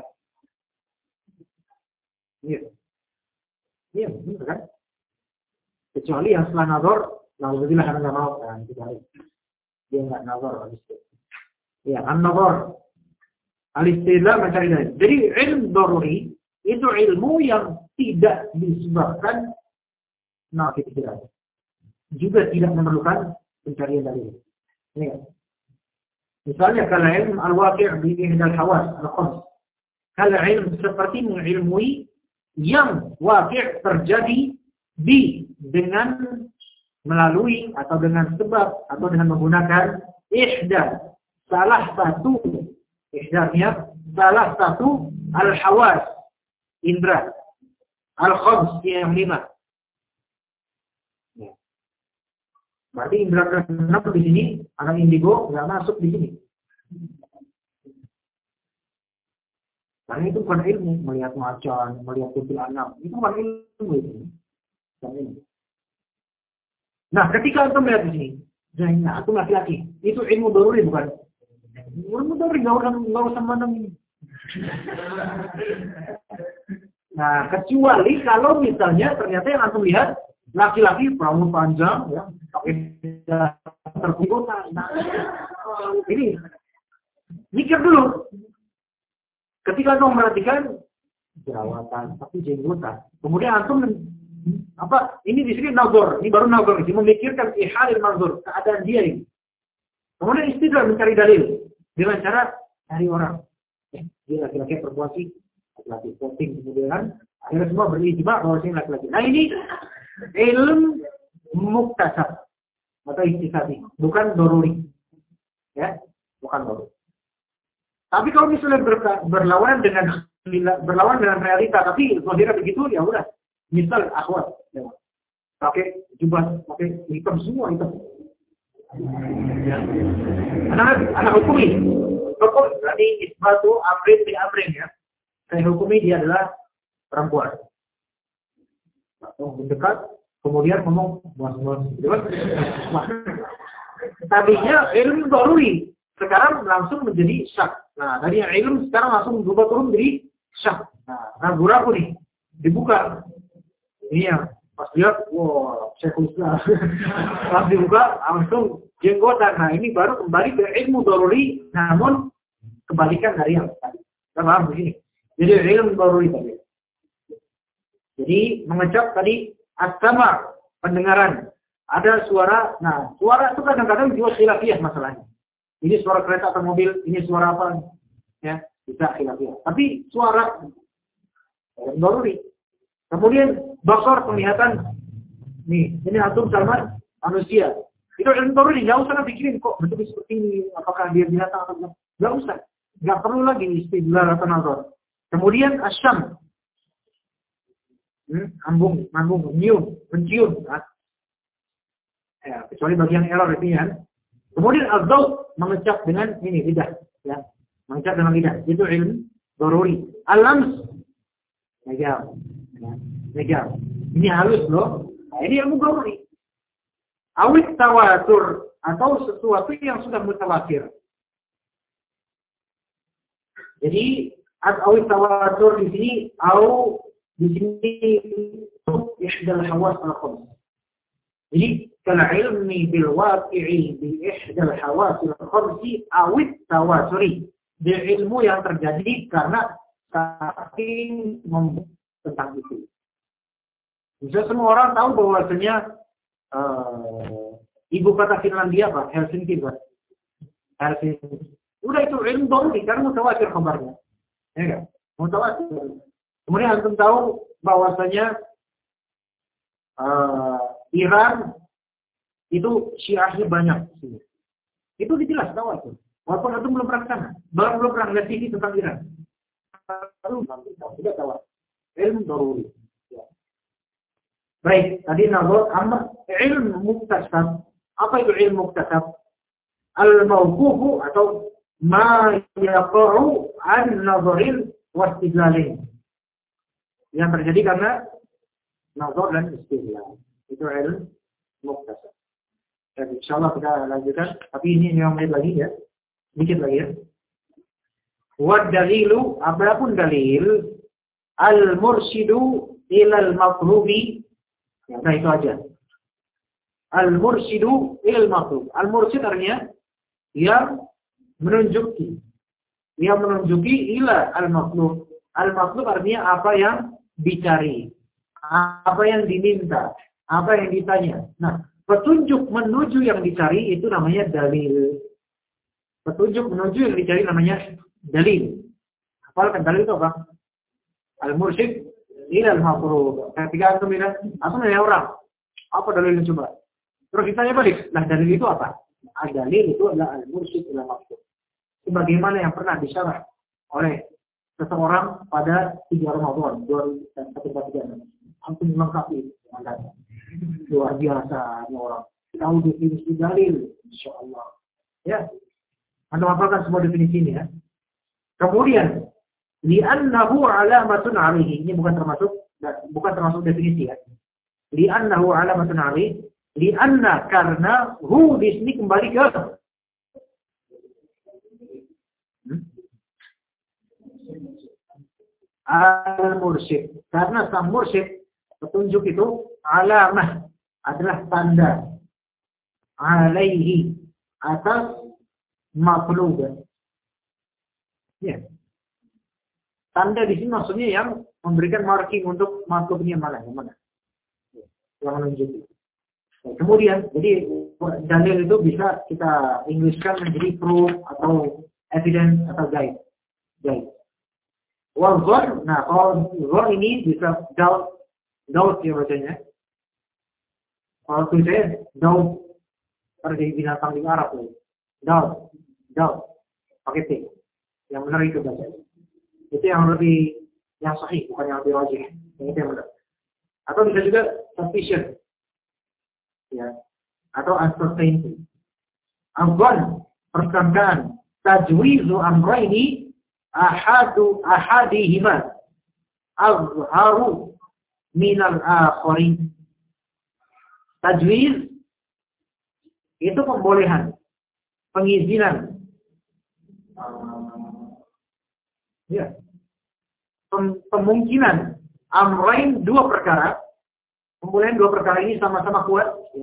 Iya. Iya, benar kan? Kecuali yang setelah nazar, nauzubillah karena enggak mau kan kita. Dia enggak nazar habis itu. Ya, an-nazar. Al-istidlal mencari dalil. Jadi ilmu daruri itu ilmu yang tidak disebabkan nafsu pikiran. Juga tidak memerlukan pencarian dalil. Ini kan? Misalnya kalau ilmu al-waqi' bi ihdal hawas al-khams. Kalau ilmu seperti mengilmui yang waqi' terjadi di dengan melalui atau dengan sebab atau dengan menggunakan ihda, salah satu ihdanya, salah satu al-hawas, indra, al-khams yang lima. Berarti indra keenam di sini, anak indigo nggak masuk di sini. Karena itu bukan ilmu, melihat macan, melihat kuntil anak, itu bukan ilmu itu. Nah, ketika antum melihat di sini, nah, aku laki-laki, itu ilmu daruri bukan? Ilmu daruri nggak usah nggak usah mandang ini. Nah, kecuali kalau misalnya ternyata yang antum lihat laki-laki rambut panjang, ya, pakai terpikul, nah, ini mikir dulu. Ketika antum memperhatikan jerawatan, tapi jenggotan, kemudian antum apa? Ini di sini nazar, ini baru nazar, ini memikirkan ihalil manzur, keadaan dia ini. Kemudian istidlal mencari dalil dengan cara cari orang. Eh, dia laki-laki perempuan sih, laki-laki voting kemudian akhirnya semua berijma bahwa ini laki-laki. Nah ini ilmu muktasab atau iktisadi, bukan daruri. Ya, bukan daruri. Tapi kalau misalnya ber, berlawanan dengan berlawanan dengan realita, tapi zahirnya begitu, ya udah. Misal akhwat, ya. Pakai jubah, pakai hitam semua hitam. Ya. Anak anak hukumi, hukum berarti isbatu amrin bi amrin ya. Saya hukumi dia adalah perempuan. Mendekat, kemudian ngomong bos-bos, tadinya ilmu daruri, sekarang langsung menjadi syak. Nah, tadi yang ilmu sekarang langsung berubah turun menjadi syak. Nah, ragu-ragu nih, dibuka. Ini yang pas lihat, wow, saya khususnya. Pas dibuka, langsung jenggotan. Nah, ini baru kembali ke ilmu daruri, namun kebalikan dari yang tadi. Kita paham begini. Jadi ilmu daruri tadi. Jadi mengecap tadi as-sama, pendengaran. Ada suara, nah suara itu kadang-kadang juga khilafiyah masalahnya. Ini suara kereta atau mobil, ini suara apa? Ya, bisa khilafiyah. Tapi suara ilmu daruri. Kemudian basar, penglihatan. Nih, ini antum Salman manusia. Itu ilmu daruri, nggak usah pikirin kok bentuk seperti ini, apakah dia binatang atau enggak. Nggak usah. Nggak perlu lagi istidlal atau nazar. Kemudian asyam. Hmm, ambung, mambung, nyium, mencium. Nah. Ya, kecuali bagi yang error itu ya. Kemudian al-zawq, mengecap dengan ini lidah, ya. Mengecap dengan lidah. Itu ilmu daruri. Al-lams, megang. Ya, megang. Ini halus loh. Nah, ini ilmu daruri. Awit tawatur, atau sesuatu yang sudah mutawatir. Jadi awit tawatur di sini, au di sini ihdal hawas al-khams. Jadi kal ilmi bil waqi'i bi ihdal hawas al-khams awit tawaturi. Dia ilmu yang terjadi karena saking tentang itu. Bisa semua orang tahu bahwasanya uh, ibu kota Finlandia apa? Helsinki kan? Helsinki. Udah itu ilmu daruri karena mutawatir kabarnya. Ya enggak? Mutawatir. Kemudian antum tahu bahwasanya uh, Iran itu syiahnya banyak. Itu dijelas tawatir. Walaupun antum belum pernah sana, belum belum pernah lihat T V tentang Iran. Lalu tidak tahu. Ilmu daruri. Baik, tadi nazar amma ilmu muktasab. Apa itu ilmu muktasab? Al-mawqufu atau ma yaqa'u an nazarin wa istidlalin. Yang terjadi karena nazar dan istidlal. Itu ilmu muktasab. Jadi insyaallah kita lanjutkan, tapi ini lima menit lagi ya. Sedikit lagi ya. Wa dalilu, apapun dalil al-mursyidu ila al-matlubi. Ya, nah itu aja. Al-mursyidu ilal matlub. Al-mursyid artinya yang menunjuki. Yang menunjuki ila al-matlub. Al-matlub artinya apa yang dicari. Apa yang diminta. Apa yang ditanya. Nah, petunjuk menuju yang dicari itu namanya dalil. Petunjuk menuju yang dicari namanya dalil. Apalagi dalil itu apa? Al-mursyid ilal matlub. Ketika antum bilang, aku nanya orang, apa dalilnya coba? Terus ditanya balik, nah dalil itu apa? Dalil itu adalah al-mursyid ilal matlub. Sebagaimana yang pernah disyarah oleh seseorang pada tiga Ramadan dua ribu satu. Antum melengkapi dengan luar biasa orang. Tahu definisi dalil, insyaallah. Ya. Anda hafalkan semua definisi ini ya. Kemudian li'annahu alamatun 'alaihi. Ini bukan termasuk bukan termasuk definisi ya. Li'annahu alamatun 'alaihi, li'anna karena hu di sini kembali ke hmm? al-mursyid. Karena sang mursyid, petunjuk itu alamah adalah tanda 'alaihi atas matlub. Ya. Tanda di sini maksudnya yang memberikan marking untuk matlubnya mana, yang mana, yang menunjuki. Nah, kemudian, jadi dalil itu bisa kita Englishkan menjadi proof atau evidence atau guide. Guide. Wal-zon, nah kalau zon ini bisa doubt, doubt ya bacanya. Kalau tulisannya doubt, pada binatang di Arab tuh, doubt, doubt, pakai T, yang benar itu bacanya. Itu yang lebih, yang sahih, bukan yang lebih wajib. Yang itu yang benar. Atau bisa juga suspicion. Ya. Atau uncertainty. Afwan, persangkaan. Tajwizu amraini ahadu ahadihima azharu minal akharin. Tajwiz itu pembolehan, pengizinan. Ya. Pem Pemungkinan amrain dua perkara. Pembolehan dua perkara ini sama-sama kuat.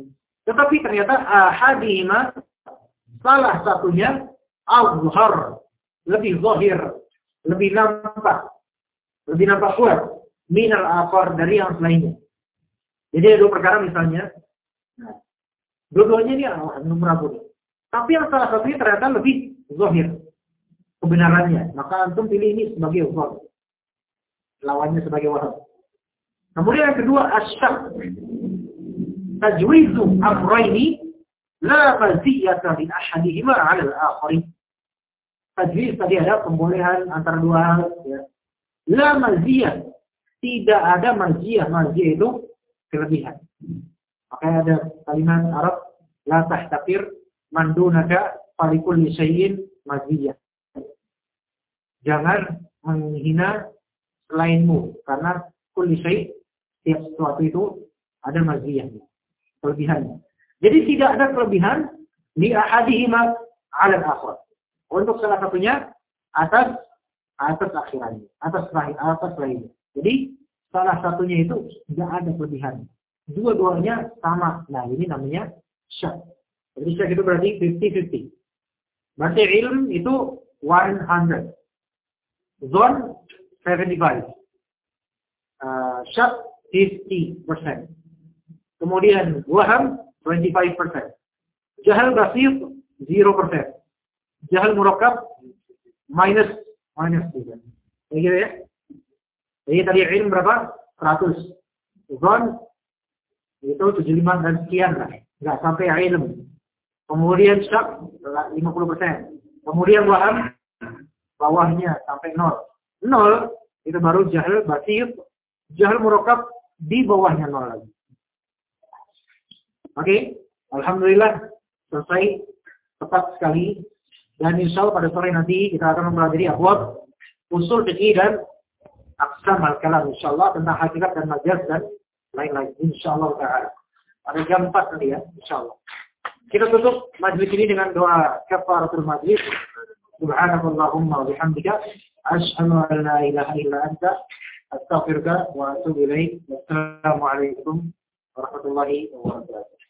Tetapi ternyata ahadihima, salah satunya azhar, lebih zahir, lebih nampak, lebih nampak kuat minal akhar, dari yang lainnya. Jadi ada dua perkara misalnya, nah, dua-duanya ini nomor apa? Tapi yang salah satunya ternyata lebih zahir kebenarannya, maka antum pilih ini sebagai zahir, lawannya sebagai wahab. Kemudian yang kedua, asyak, tajwizu amrayni la maziyata min ahadihima 'ala al-akhari. Tajwiz tadi ada pembolehan antara dua hal, ya. La maziyah, tidak ada maziyah. Maziyah itu kelebihan. Makanya ada kalimat Arab, la tahtakir man dunaka falikulli syai'in maziyah. Jangan menghina selainmu, karena kulli syai', setiap sesuatu itu ada maziyah, kelebihannya. Jadi tidak ada kelebihan di ahadihima 'ala al-akhar. Untuk salah satunya atas atas akhirannya, atas lain, atas lainnya. Jadi salah satunya itu tidak ada kelebihan. Dua-duanya sama. Nah, ini namanya syak. Jadi syak itu berarti lima puluh lima puluh. Berarti ilm itu seratus. Zon tujuh puluh lima. Uh, syak lima puluh persen. Kemudian waham dua puluh lima persen. Jahal basit zero persen. Jahal murakkab minus minus tiga. Gitu ya. Jadi tadi ilm berapa? seratus. Zon itu tujuh puluh lima dan sekian lah. Enggak sampai ilm. Kemudian syak lima puluh persen. Kemudian waham bawahnya sampai nol. Nol itu baru jahal basit. Jahal murakkab di bawahnya nol lagi. Oke, okay. Alhamdulillah selesai tepat sekali. Dan insya Allah pada sore nanti kita akan mempelajari abwab usul fikih dan aqsam al-kalam, insya Allah, tentang hakikat dan majaz dan lain-lain, insya Allah ta'ala. Pada jam empat nanti ya, insya Allah. Kita tutup majlis ini dengan doa kafaratul majlis. Subhanakallahumma wa bihamdika asyhadu an la ilaha illa anta astaghfiruka wa atubu ilaik. Wassalamualaikum warahmatullahi wabarakatuh.